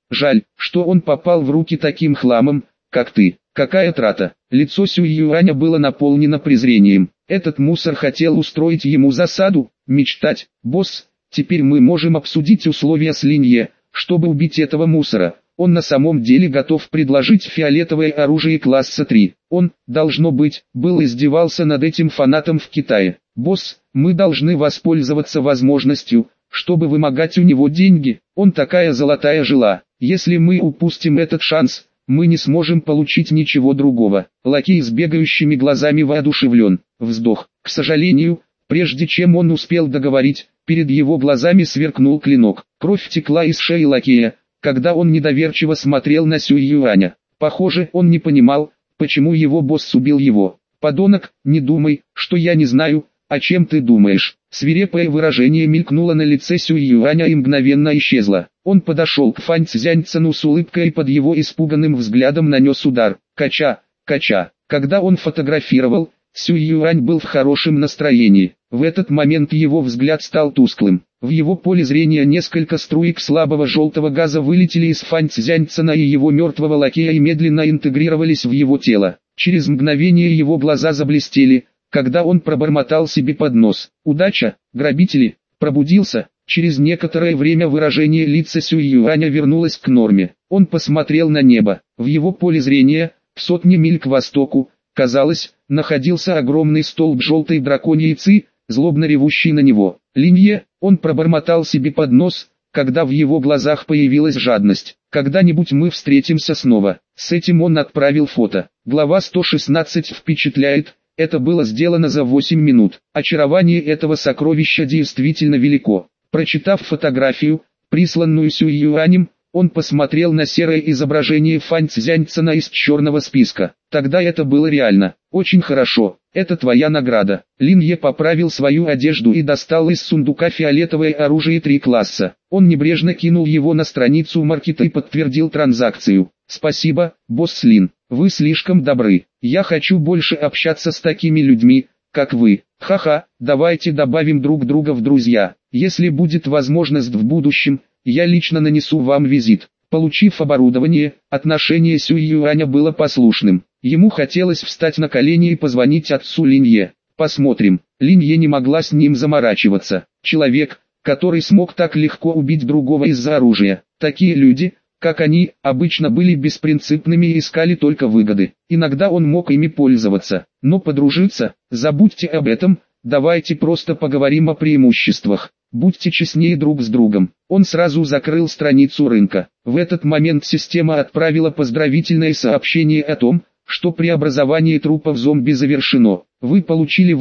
Жаль, что он попал в руки таким хламом, как ты. Какая трата. Лицо Сюй Юаня было наполнено презрением. Этот мусор хотел устроить ему засаду, мечтать. Босс, теперь мы можем обсудить условия с Линье, чтобы убить этого мусора. Он на самом деле готов предложить фиолетовое оружие класса 3. Он, должно быть, издевался над этим фанатом в Китае. Босс, мы должны воспользоваться возможностью, чтобы вымогать у него деньги. Он такая золотая жила. Если мы упустим этот шанс, мы не сможем получить ничего другого. Лакей с бегающими глазами воодушевлен. Вздох. К сожалению, прежде чем он успел договорить, перед его глазами сверкнул клинок. Кровь текла из шеи лакея, когда он недоверчиво смотрел на Сюй Юаня. Похоже, он не понимал, почему его босс убил его. «Подонок, не думай, что я не знаю, о чем ты думаешь». Свирепое выражение мелькнуло на лице Сюй Юаня и мгновенно исчезло. Он подошел к Фань Цзяньцану с улыбкой и под его испуганным взглядом нанес удар. Кача, кача. Когда он фотографировал, Сюй Юань был в хорошем настроении. В этот момент его взгляд стал тусклым. В его поле зрения несколько струек слабого желтого газа вылетели из Фань Цзяньцана и его мертвого лакея и медленно интегрировались в его тело. Через мгновение его глаза заблестели, когда он пробормотал себе под нос: «Удача, грабители!» Пробудился. Через некоторое время выражение лица Сюй Юаня вернулось к норме. Он посмотрел на небо. В его поле зрения, в сотни миль к востоку, казалось, находился огромный столб желтой драконьей ци, злобно ревущий на него. «Линье», он пробормотал себе под нос, когда в его глазах появилась жадность. «Когда-нибудь мы встретимся снова». С этим он отправил фото. Глава 116 впечатляет. Это было сделано за 8 минут. Очарование этого сокровища действительно велико. Прочитав фотографию, присланную Сюй Юанем, он посмотрел на серое изображение Фань Цзяньцана из черного списка. Тогда это было реально. «Очень хорошо, это твоя награда». Линье поправил свою одежду и достал из сундука фиолетовое оружие 3 класса. Он небрежно кинул его на страницу маркета и подтвердил транзакцию. «Спасибо, босс Лин, вы слишком добры. Я хочу больше общаться с такими людьми, как вы. Ха-ха, давайте добавим друг друга в друзья. Если будет возможность в будущем, я лично нанесу вам визит». Получив оборудование, отношение Сюй Юаня было послушным. Ему хотелось встать на колени и позвонить отцу Линье. Посмотрим. Линье не могла с ним заморачиваться. Человек, который смог так легко убить другого из-за оружия. Такие люди, как они, обычно были беспринципными и искали только выгоды. Иногда он мог ими пользоваться. Но подружиться, забудьте об этом, давайте просто поговорим о преимуществах. Будьте честнее друг с другом. Он сразу закрыл страницу рынка. В этот момент система отправила поздравительное сообщение о том, что преобразование трупов зомби завершено. Вы получили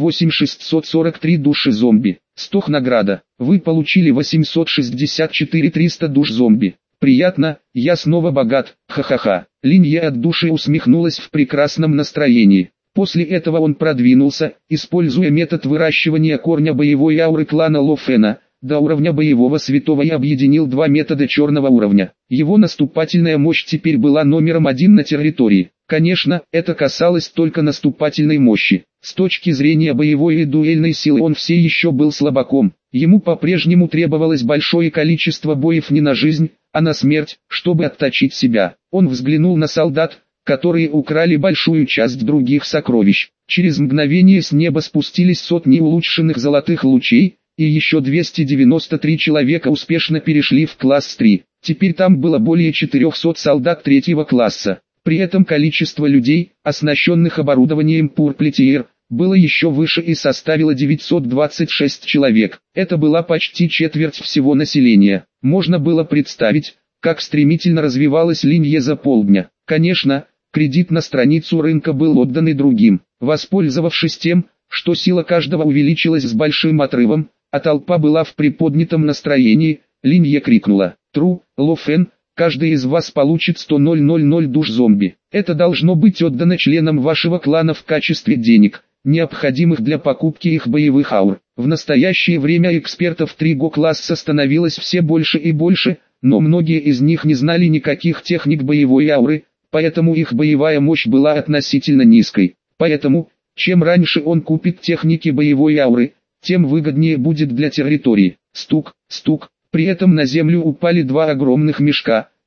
8643 души зомби. Стох награда. Вы получили 864 300 душ зомби. Приятно, я снова богат, ха-ха-ха. Линье от души усмехнулась в прекрасном настроении. После этого он продвинулся, используя метод выращивания корня боевой ауры клана Лофена, до уровня боевого святого и объединил 2 метода черного уровня. Его наступательная мощь теперь была номером 1 на территории. Конечно, это касалось только наступательной мощи. С точки зрения боевой и дуэльной силы он все еще был слабаком. Ему по-прежнему требовалось большое количество боев не на жизнь, а на смерть, чтобы отточить себя. Он взглянул на солдат, которые украли большую часть других сокровищ. Через мгновение с неба спустились сотни улучшенных золотых лучей, и еще 293 человека успешно перешли в класс 3. Теперь там было более 400 солдат 3-го класса. При этом количество людей, оснащенных оборудованием Пурплетиер, было еще выше и составило 926 человек. Это была почти четверть всего населения. Можно было представить, как стремительно развивалась Линье за полдня. Конечно, кредит на страницу рынка был отдан и другим. Воспользовавшись тем, что сила каждого увеличилась с большим отрывом, а толпа была в приподнятом настроении, Линье крикнула: «Тру, Лофен, каждый из вас получит 100 душ зомби. Это должно быть отдано членам вашего клана в качестве денег, необходимых для покупки их боевых аур». В настоящее время экспертов 3-го класса становилось все больше и больше, но многие из них не знали никаких техник боевой ауры, поэтому их боевая мощь была относительно низкой. Поэтому, чем раньше он купит техники боевой ауры, тем выгоднее будет для территории. Стук, стук. При этом на землю упали 2 огромных мешка,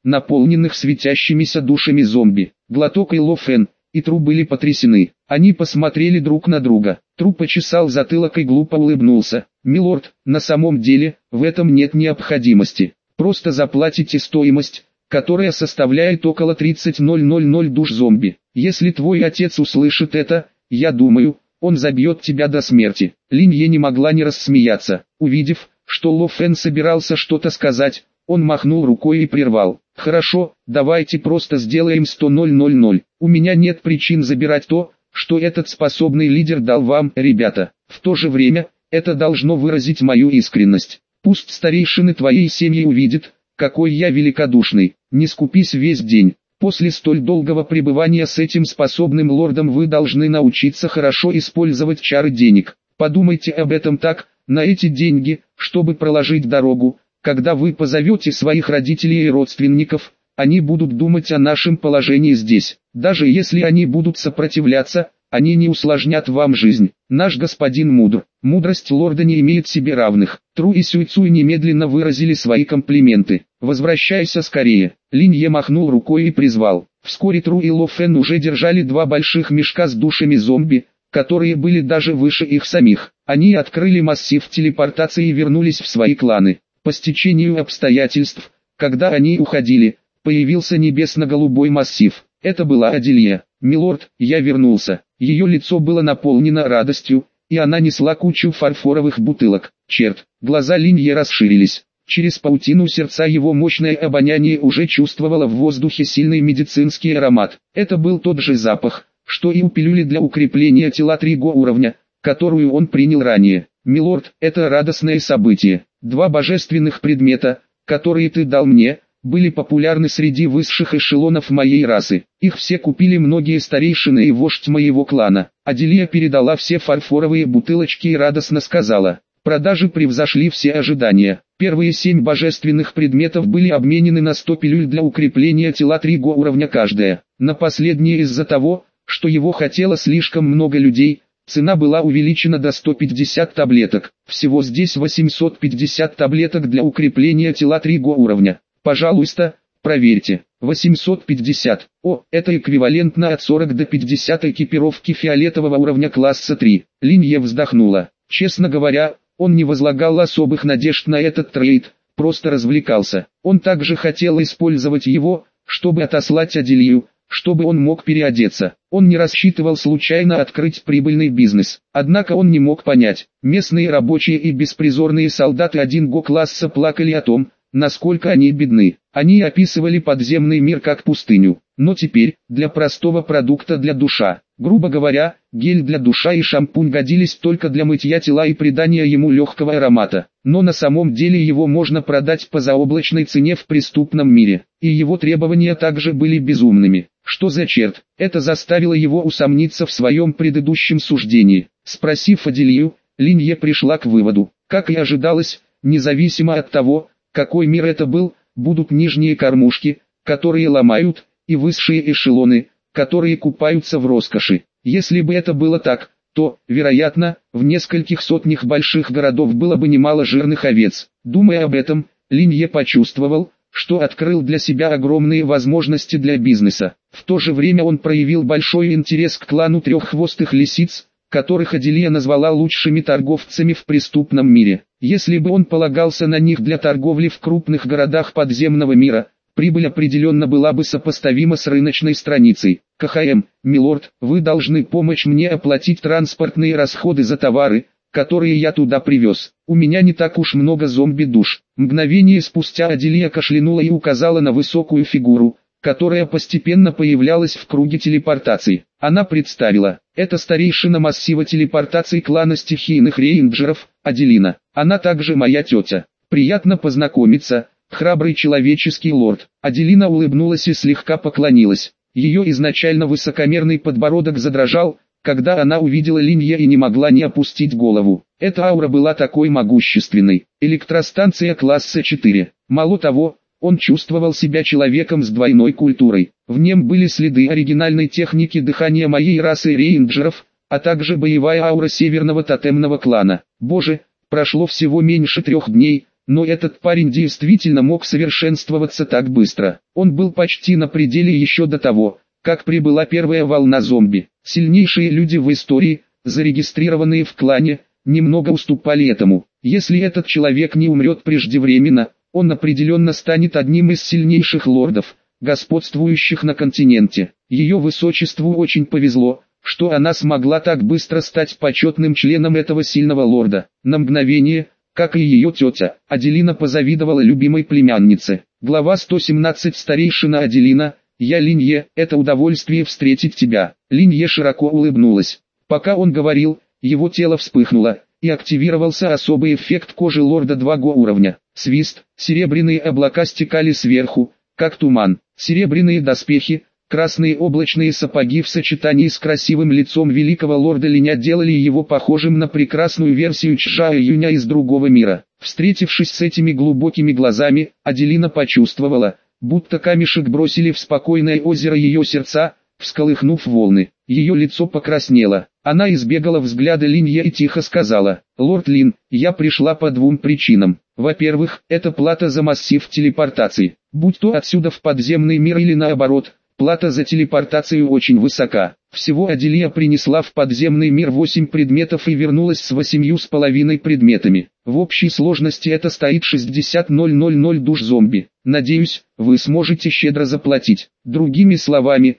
наполненных светящимися душами зомби. Глоток и Ло Фэн, и Тру были потрясены. Они посмотрели друг на друга. Тру почесал затылок и глупо улыбнулся. «Милорд, на самом деле, в этом нет необходимости. Просто заплатите стоимость, которая составляет около 30,000 душ зомби. Если твой отец услышит это, я думаю, он забьет тебя до смерти». Линье не могла не рассмеяться. Увидев, что Ло Фэн собирался что-то сказать, он махнул рукой и прервал. «Хорошо, давайте просто сделаем 100,000. У меня нет причин забирать то, что этот способный лидер дал вам, ребята. В то же время, это должно выразить мою искренность. Пусть старейшины твоей семьи увидят, какой я великодушный. Не скупись весь день. После столь долгого пребывания с этим способным лордом вы должны научиться хорошо использовать чары денег. Подумайте об этом так, на эти деньги, чтобы проложить дорогу. Когда вы позовете своих родителей и родственников, они будут думать о нашем положении здесь. Даже если они будут сопротивляться, они не усложнят вам жизнь. Наш господин мудр. Мудрость лорда не имеет себе равных». Тру и Сюйцуй немедленно выразили свои комплименты. «Возвращайся скорее». Линье махнул рукой и призвал. Вскоре Тру и Ло Фэн уже держали два больших мешка с душами зомби, которые были даже выше их самих. Они открыли массив телепортации и вернулись в свои кланы. По стечению обстоятельств, когда они уходили, появился небесно-голубой массив. Это была Аделья. «Милорд, я вернулся». Ее лицо было наполнено радостью, и она несла кучу фарфоровых бутылок. Черт, глаза Линье расширились. Через паутину сердца его мощное обоняние уже чувствовало в воздухе сильный медицинский аромат. Это был тот же запах, что и у пилюли для укрепления тела 3 уровня, которую он принял ранее. «Милорд, это радостное событие. 2 божественных предмета, которые ты дал мне, были популярны среди высших эшелонов моей расы. Их все купили многие старейшины и вождь моего клана». Аделья передала все фарфоровые бутылочки и радостно сказала: «Продажи превзошли все ожидания. Первые 7 божественных предметов были обменены на 100 пилюль для укрепления тела 3 уровня каждая. На последнее из-за того, что его хотело слишком много людей, цена была увеличена до 150 таблеток. Всего здесь 850 таблеток для укрепления тела 3 уровня. Пожалуйста, проверьте. 850. О, это эквивалентно от 40 до 50 экипировки фиолетового уровня класса 3. Линье вздохнула. Честно говоря, он не возлагал особых надежд на этот трейд, просто развлекался. Он также хотел использовать его, чтобы отослать Аделью, чтобы он мог переодеться. Он не рассчитывал случайно открыть прибыльный бизнес. Однако он не мог понять. Местные рабочие и беспризорные солдаты 1 класса плакали о том, насколько они бедны. Они описывали подземный мир как пустыню. Но теперь, для простого продукта для душа, грубо говоря, гель для душа и шампунь годились только для мытья тела и придания ему легкого аромата. Но на самом деле его можно продать по заоблачной цене в преступном мире. И его требования также были безумными. Что за черт? Это заставило его усомниться в своем предыдущем суждении. Спросив Аделью, Линье пришла к выводу. Как и ожидалось, независимо от того, какой мир это был, будут нижние кормушки, которые ломают, и высшие эшелоны, которые купаются в роскоши. Если бы это было так, то, вероятно, в нескольких сотнях больших городов было бы немало жирных овец. Думая об этом, Линье почувствовал, что открыл для себя огромные возможности для бизнеса. В то же время он проявил большой интерес к клану треххвостых лисиц, которых Аделья назвала лучшими торговцами в преступном мире. Если бы он полагался на них для торговли в крупных городах подземного мира, прибыль определенно была бы сопоставима с рыночной страницей. «КХМ, милорд, вы должны помочь мне оплатить транспортные расходы за товары, которые я туда привез. У меня не так уж много зомби-душ». Мгновение спустя Аделья кашлянула и указала на высокую фигуру, которая постепенно появлялась в круге телепортаций. Она представила: это старейшина массива телепортаций клана стихийных рейнджеров, Аделина. Она также моя тетя. Приятно познакомиться, храбрый человеческий лорд. Аделина улыбнулась и слегка поклонилась. Ее изначально высокомерный подбородок задрожал, когда она увидела Линье и не могла не опустить голову. Эта аура была такой могущественной. Электростанция класса 4. Мало того, он чувствовал себя человеком с двойной культурой. В нем были следы оригинальной техники дыхания моей расы рейнджеров, а также боевая аура северного тотемного клана. Боже, прошло всего меньше 3 дней, но этот парень действительно мог совершенствоваться так быстро. Он был почти на пределе еще до того, как прибыла первая волна зомби. Сильнейшие люди в истории, зарегистрированные в клане, немного уступали этому. Если этот человек не умрет преждевременно, он определенно станет одним из сильнейших лордов, господствующих на континенте. Ее высочеству очень повезло, что она смогла так быстро стать почетным членом этого сильного лорда. На мгновение, как и ее тетя, Аделина позавидовала любимой племяннице. Глава 117. Старейшина Аделина: я Линье, это удовольствие встретить тебя. Линье широко улыбнулась. Пока он говорил, его тело вспыхнуло, и активировался особый эффект кожи лорда 2 уровня. Свист, серебряные облака стекали сверху, как туман. Серебряные доспехи, красные облачные сапоги в сочетании с красивым лицом великого лорда Линя делали его похожим на прекрасную версию Чжао Юня из другого мира. Встретившись с этими глубокими глазами, Аделина почувствовала, будто камешек бросили в спокойное озеро ее сердца, всколыхнув волны. Ее лицо покраснело. Она избегала взгляда Линье и тихо сказала: «Лорд Лин, я пришла по 2 причинам. Во-первых, это плата за массив телепортации. Будь то отсюда в подземный мир или наоборот, плата за телепортацию очень высока. Всего Аделия принесла в подземный мир 8 предметов и вернулась с 8,5 предметами. В общей сложности это стоит 60 000 душ зомби. Надеюсь, вы сможете щедро заплатить. Другими словами,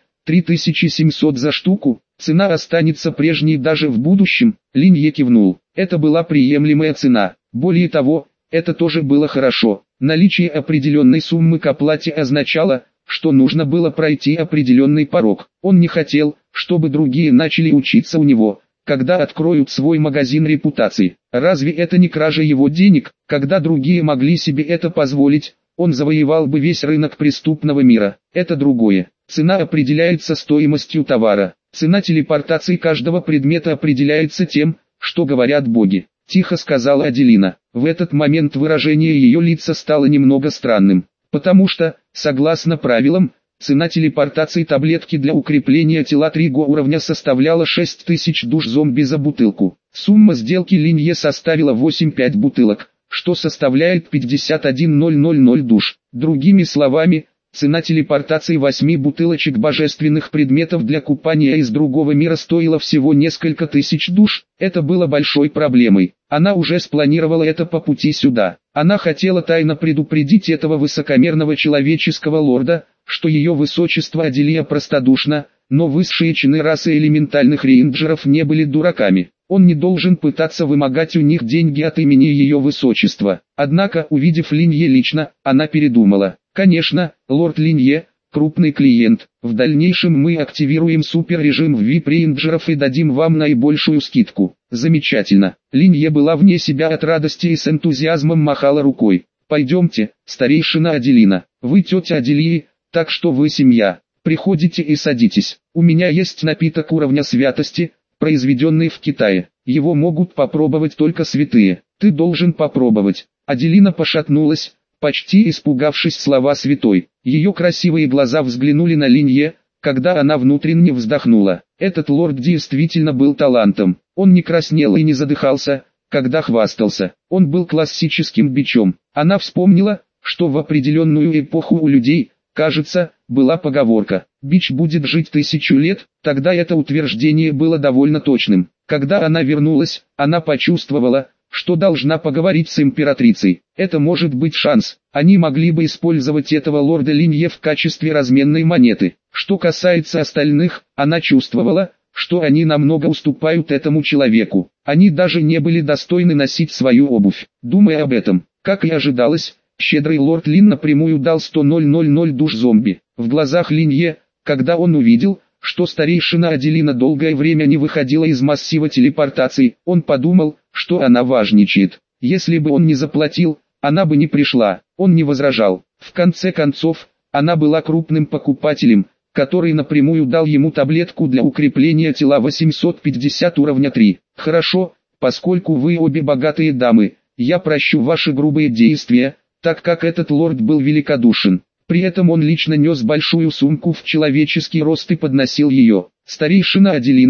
3700 за штуку, цена останется прежней даже в будущем». Линье кивнул. Это была приемлемая цена. Более того, это тоже было хорошо. Наличие определенной суммы к оплате означало, что нужно было пройти определенный порог. Он не хотел, чтобы другие начали учиться у него, когда откроют свой магазин репутации. Разве это не кража его денег? Когда другие могли себе это позволить, он завоевал бы весь рынок преступного мира. Это другое. Цена определяется стоимостью товара. Цена телепортации каждого предмета определяется тем, что говорят боги. Тихо сказала Аделина. В этот момент выражение ее лица стало немного странным. Потому что, согласно правилам, цена телепортации таблетки для укрепления тела 3 уровня составляла 6000 душ зомби за бутылку. Сумма сделки Линье составила 8,5 бутылок, что составляет 51 000 душ. Другими словами, цена телепортации 8 бутылочек божественных предметов для купания из другого мира стоила всего несколько тысяч душ. Это было большой проблемой. Она уже спланировала это по пути сюда. Она хотела тайно предупредить этого высокомерного человеческого лорда, что ее высочество Аделия простодушна, но высшие чины расы элементальных рейнджеров не были дураками. Он не должен пытаться вымогать у них деньги от имени ее высочества. Однако, увидев Линье лично, она передумала. Конечно, лорд Линье, крупный клиент. В дальнейшем мы активируем суперрежим в VIP рейнджеров и дадим вам наибольшую скидку. Замечательно. Линье была вне себя от радости и с энтузиазмом махала рукой. Пойдемте, старейшина Аделина. Вы тетя Аделии, так что вы семья. Приходите и садитесь. У меня есть напиток уровня святости, произведенный в Китае. Его могут попробовать только святые. Ты должен попробовать. Аделина пошатнулась, почти испугавшись слова святой. Ее красивые глаза взглянули на Линье, когда она внутренне вздохнула. Этот лорд действительно был талантом. Он не краснел и не задыхался, когда хвастался. Он был классическим бичом. Она вспомнила, что в определенную эпоху у людей, кажется, была поговорка: «Бич будет жить 1000 лет», тогда это утверждение было довольно точным. Когда она вернулась, она почувствовала, что должна поговорить с императрицей. Это может быть шанс. Они могли бы использовать этого лорда Линье в качестве разменной монеты. Что касается остальных, она чувствовала, что они намного уступают этому человеку. Они даже не были достойны носить свою обувь. Думая об этом, как и ожидалось, щедрый лорд Лин напрямую дал 100 000 душ зомби. В глазах Линье, когда он увидел, что старейшина Аделина долгое время не выходила из массива телепортации, он подумал, что она важничает. Если бы он не заплатил, она бы не пришла. Он не возражал. В конце концов, она была крупным покупателем, который напрямую дал ему таблетку для укрепления тела 850 уровня 3. Хорошо, поскольку вы обе богатые дамы, я прощу ваши грубые действия, так как этот лорд был великодушен. При этом он лично нес большую сумку в человеческий рост и подносил ее. Старейшина Аделина,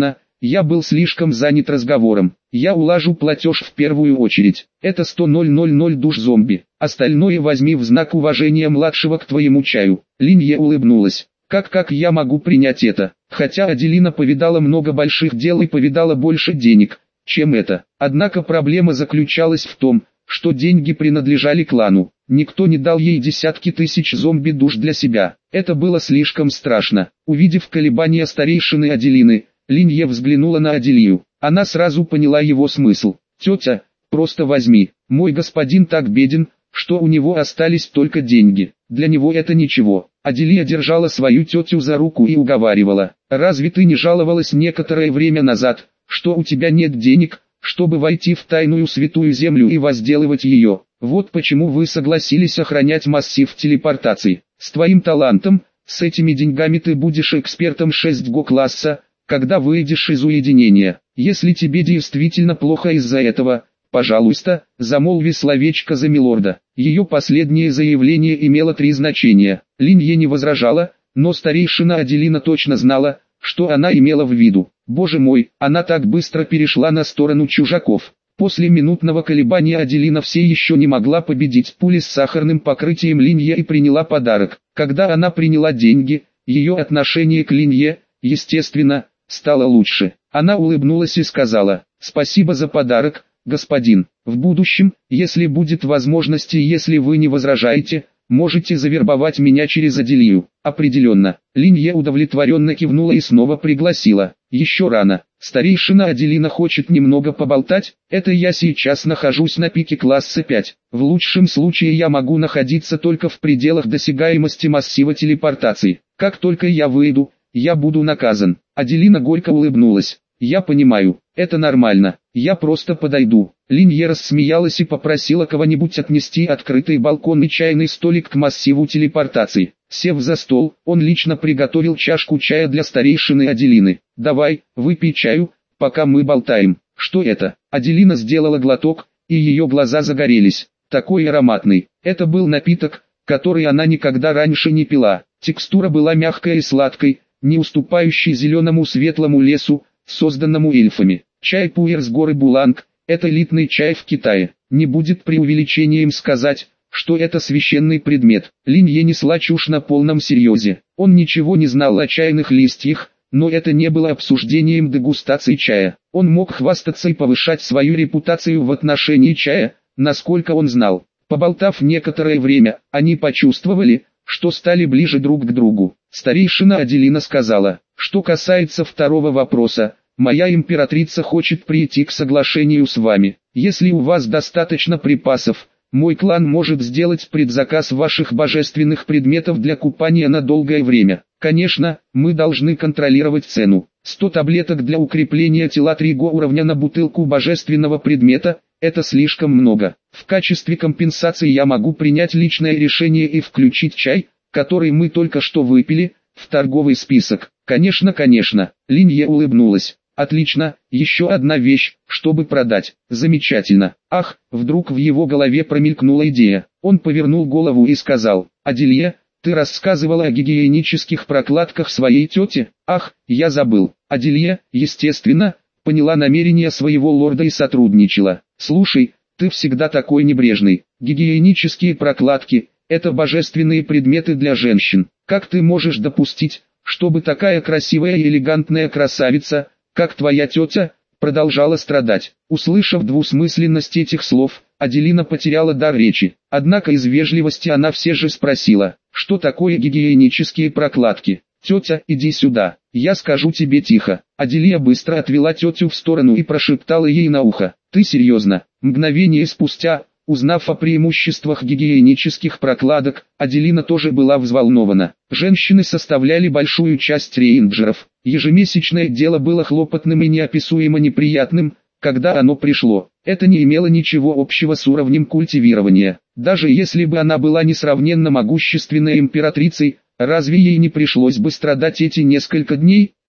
Я был слишком занят разговором. Я улажу платеж в первую очередь. Это 100 душ зомби. Остальное возьми в знак уважения младшего к твоему чаю. Линье улыбнулась. Как я могу принять это? Хотя Аделина повидала много больших дел и повидала больше денег, чем это. Однако проблема заключалась в том, что деньги принадлежали клану. Никто не дал ей десятки тысяч зомби-душ для себя. Это было слишком страшно. Увидев колебания старейшины Аделины, Линье взглянула на Аделию. Она сразу поняла его смысл. «Тетя, просто возьми. Мой господин так беден, что у него остались только деньги. Для него это ничего». Аделия держала свою тетю за руку и уговаривала. «Разве ты не жаловалась некоторое время назад, что у тебя нет денег, чтобы войти в тайную святую землю и возделывать ее? Вот почему вы согласились охранять массив телепортации. С твоим талантом, с этими деньгами ты будешь экспертом 6Го класса, когда выйдешь из уединения. Если тебе действительно плохо из-за этого, пожалуйста, замолви словечко за милорда». Ее последнее заявление имело 3 значения. Линье не возражала, но старейшина Аделина точно знала, что она имела в виду. Боже мой, она так быстро перешла на сторону чужаков. После минутного колебания Аделина все еще не могла победить пули с сахарным покрытием Линье и приняла подарок. Когда она приняла деньги, ее отношение к Линье, естественно, стало лучше. Она улыбнулась и сказала: «Спасибо за подарок, господин. В будущем, если будет возможность и если вы не возражаете, можете завербовать меня через Аделию». «Определенно». Линье удовлетворенно кивнула и снова пригласила. «Еще рано. Старейшина Аделина хочет немного поболтать. Это я сейчас нахожусь на пике класса 5. В лучшем случае я могу находиться только в пределах досягаемости массива телепортации. Как только я выйду, я буду наказан». Аделина горько улыбнулась. «Я понимаю, это нормально, я просто подойду». Линье рассмеялась и попросила кого-нибудь отнести открытый балкон и чайный столик к массиву телепортации. Сев за стол, он лично приготовил чашку чая для старейшины Аделины. «Давай, выпей чаю, пока мы болтаем». «Что это?» Аделина сделала глоток, и ее глаза загорелись. Такой ароматный. Это был напиток, который она никогда раньше не пила. Текстура была мягкой и сладкой, не уступающей зеленому светлому лесу, созданному эльфами. Чай пуэр с горы Буланг – это элитный чай в Китае. Не будет преувеличением сказать, что это священный предмет. Линье несла чушь на полном серьезе. Он ничего не знал о чайных листьях, но это не было обсуждением дегустации чая. Он мог хвастаться и повышать свою репутацию в отношении чая, насколько он знал. Поболтав некоторое время, они почувствовали, что стали ближе друг к другу. Старейшина Аделина сказала: «Что касается второго вопроса, моя императрица хочет прийти к соглашению с вами. Если у вас достаточно припасов, мой клан может сделать предзаказ ваших божественных предметов для купания на долгое время. Конечно, мы должны контролировать цену. 100 таблеток для укрепления тела 3 уровня на бутылку божественного предмета – это слишком много. В качестве компенсации я могу принять личное решение и включить чай, который мы только что выпили, в торговый список». «Конечно, конечно». Линье улыбнулась. «Отлично, еще одна вещь, чтобы продать». «Замечательно». Ах, вдруг в его голове промелькнула идея. Он повернул голову и сказал: «Аделия, ты рассказывала о гигиенических прокладках своей тете?» «Ах, я забыл». Аделия, естественно, поняла намерения своего лорда и сотрудничала. «Слушай, ты всегда такой небрежный. Гигиенические прокладки – это божественные предметы для женщин. Как ты можешь допустить, чтобы такая красивая и элегантная красавица, как твоя тетя, продолжала страдать?» Услышав двусмысленность этих слов, Аделина потеряла дар речи. Однако из вежливости она все же спросила: «Что такое гигиенические прокладки?» «Тетя, иди сюда, я скажу тебе тихо». Аделия быстро отвела тетю в сторону и прошептала ей на ухо: «Ты серьезно?» Мгновение спустя, узнав о преимуществах гигиенических прокладок, Аделина тоже была взволнована. Женщины составляли большую часть рейнджеров. Ежемесячное дело было хлопотным и неописуемо неприятным, когда оно пришло. Это не имело ничего общего с уровнем культивирования. Даже если бы она была несравненно могущественной императрицей, разве ей не пришлось бы страдать эти несколько дней?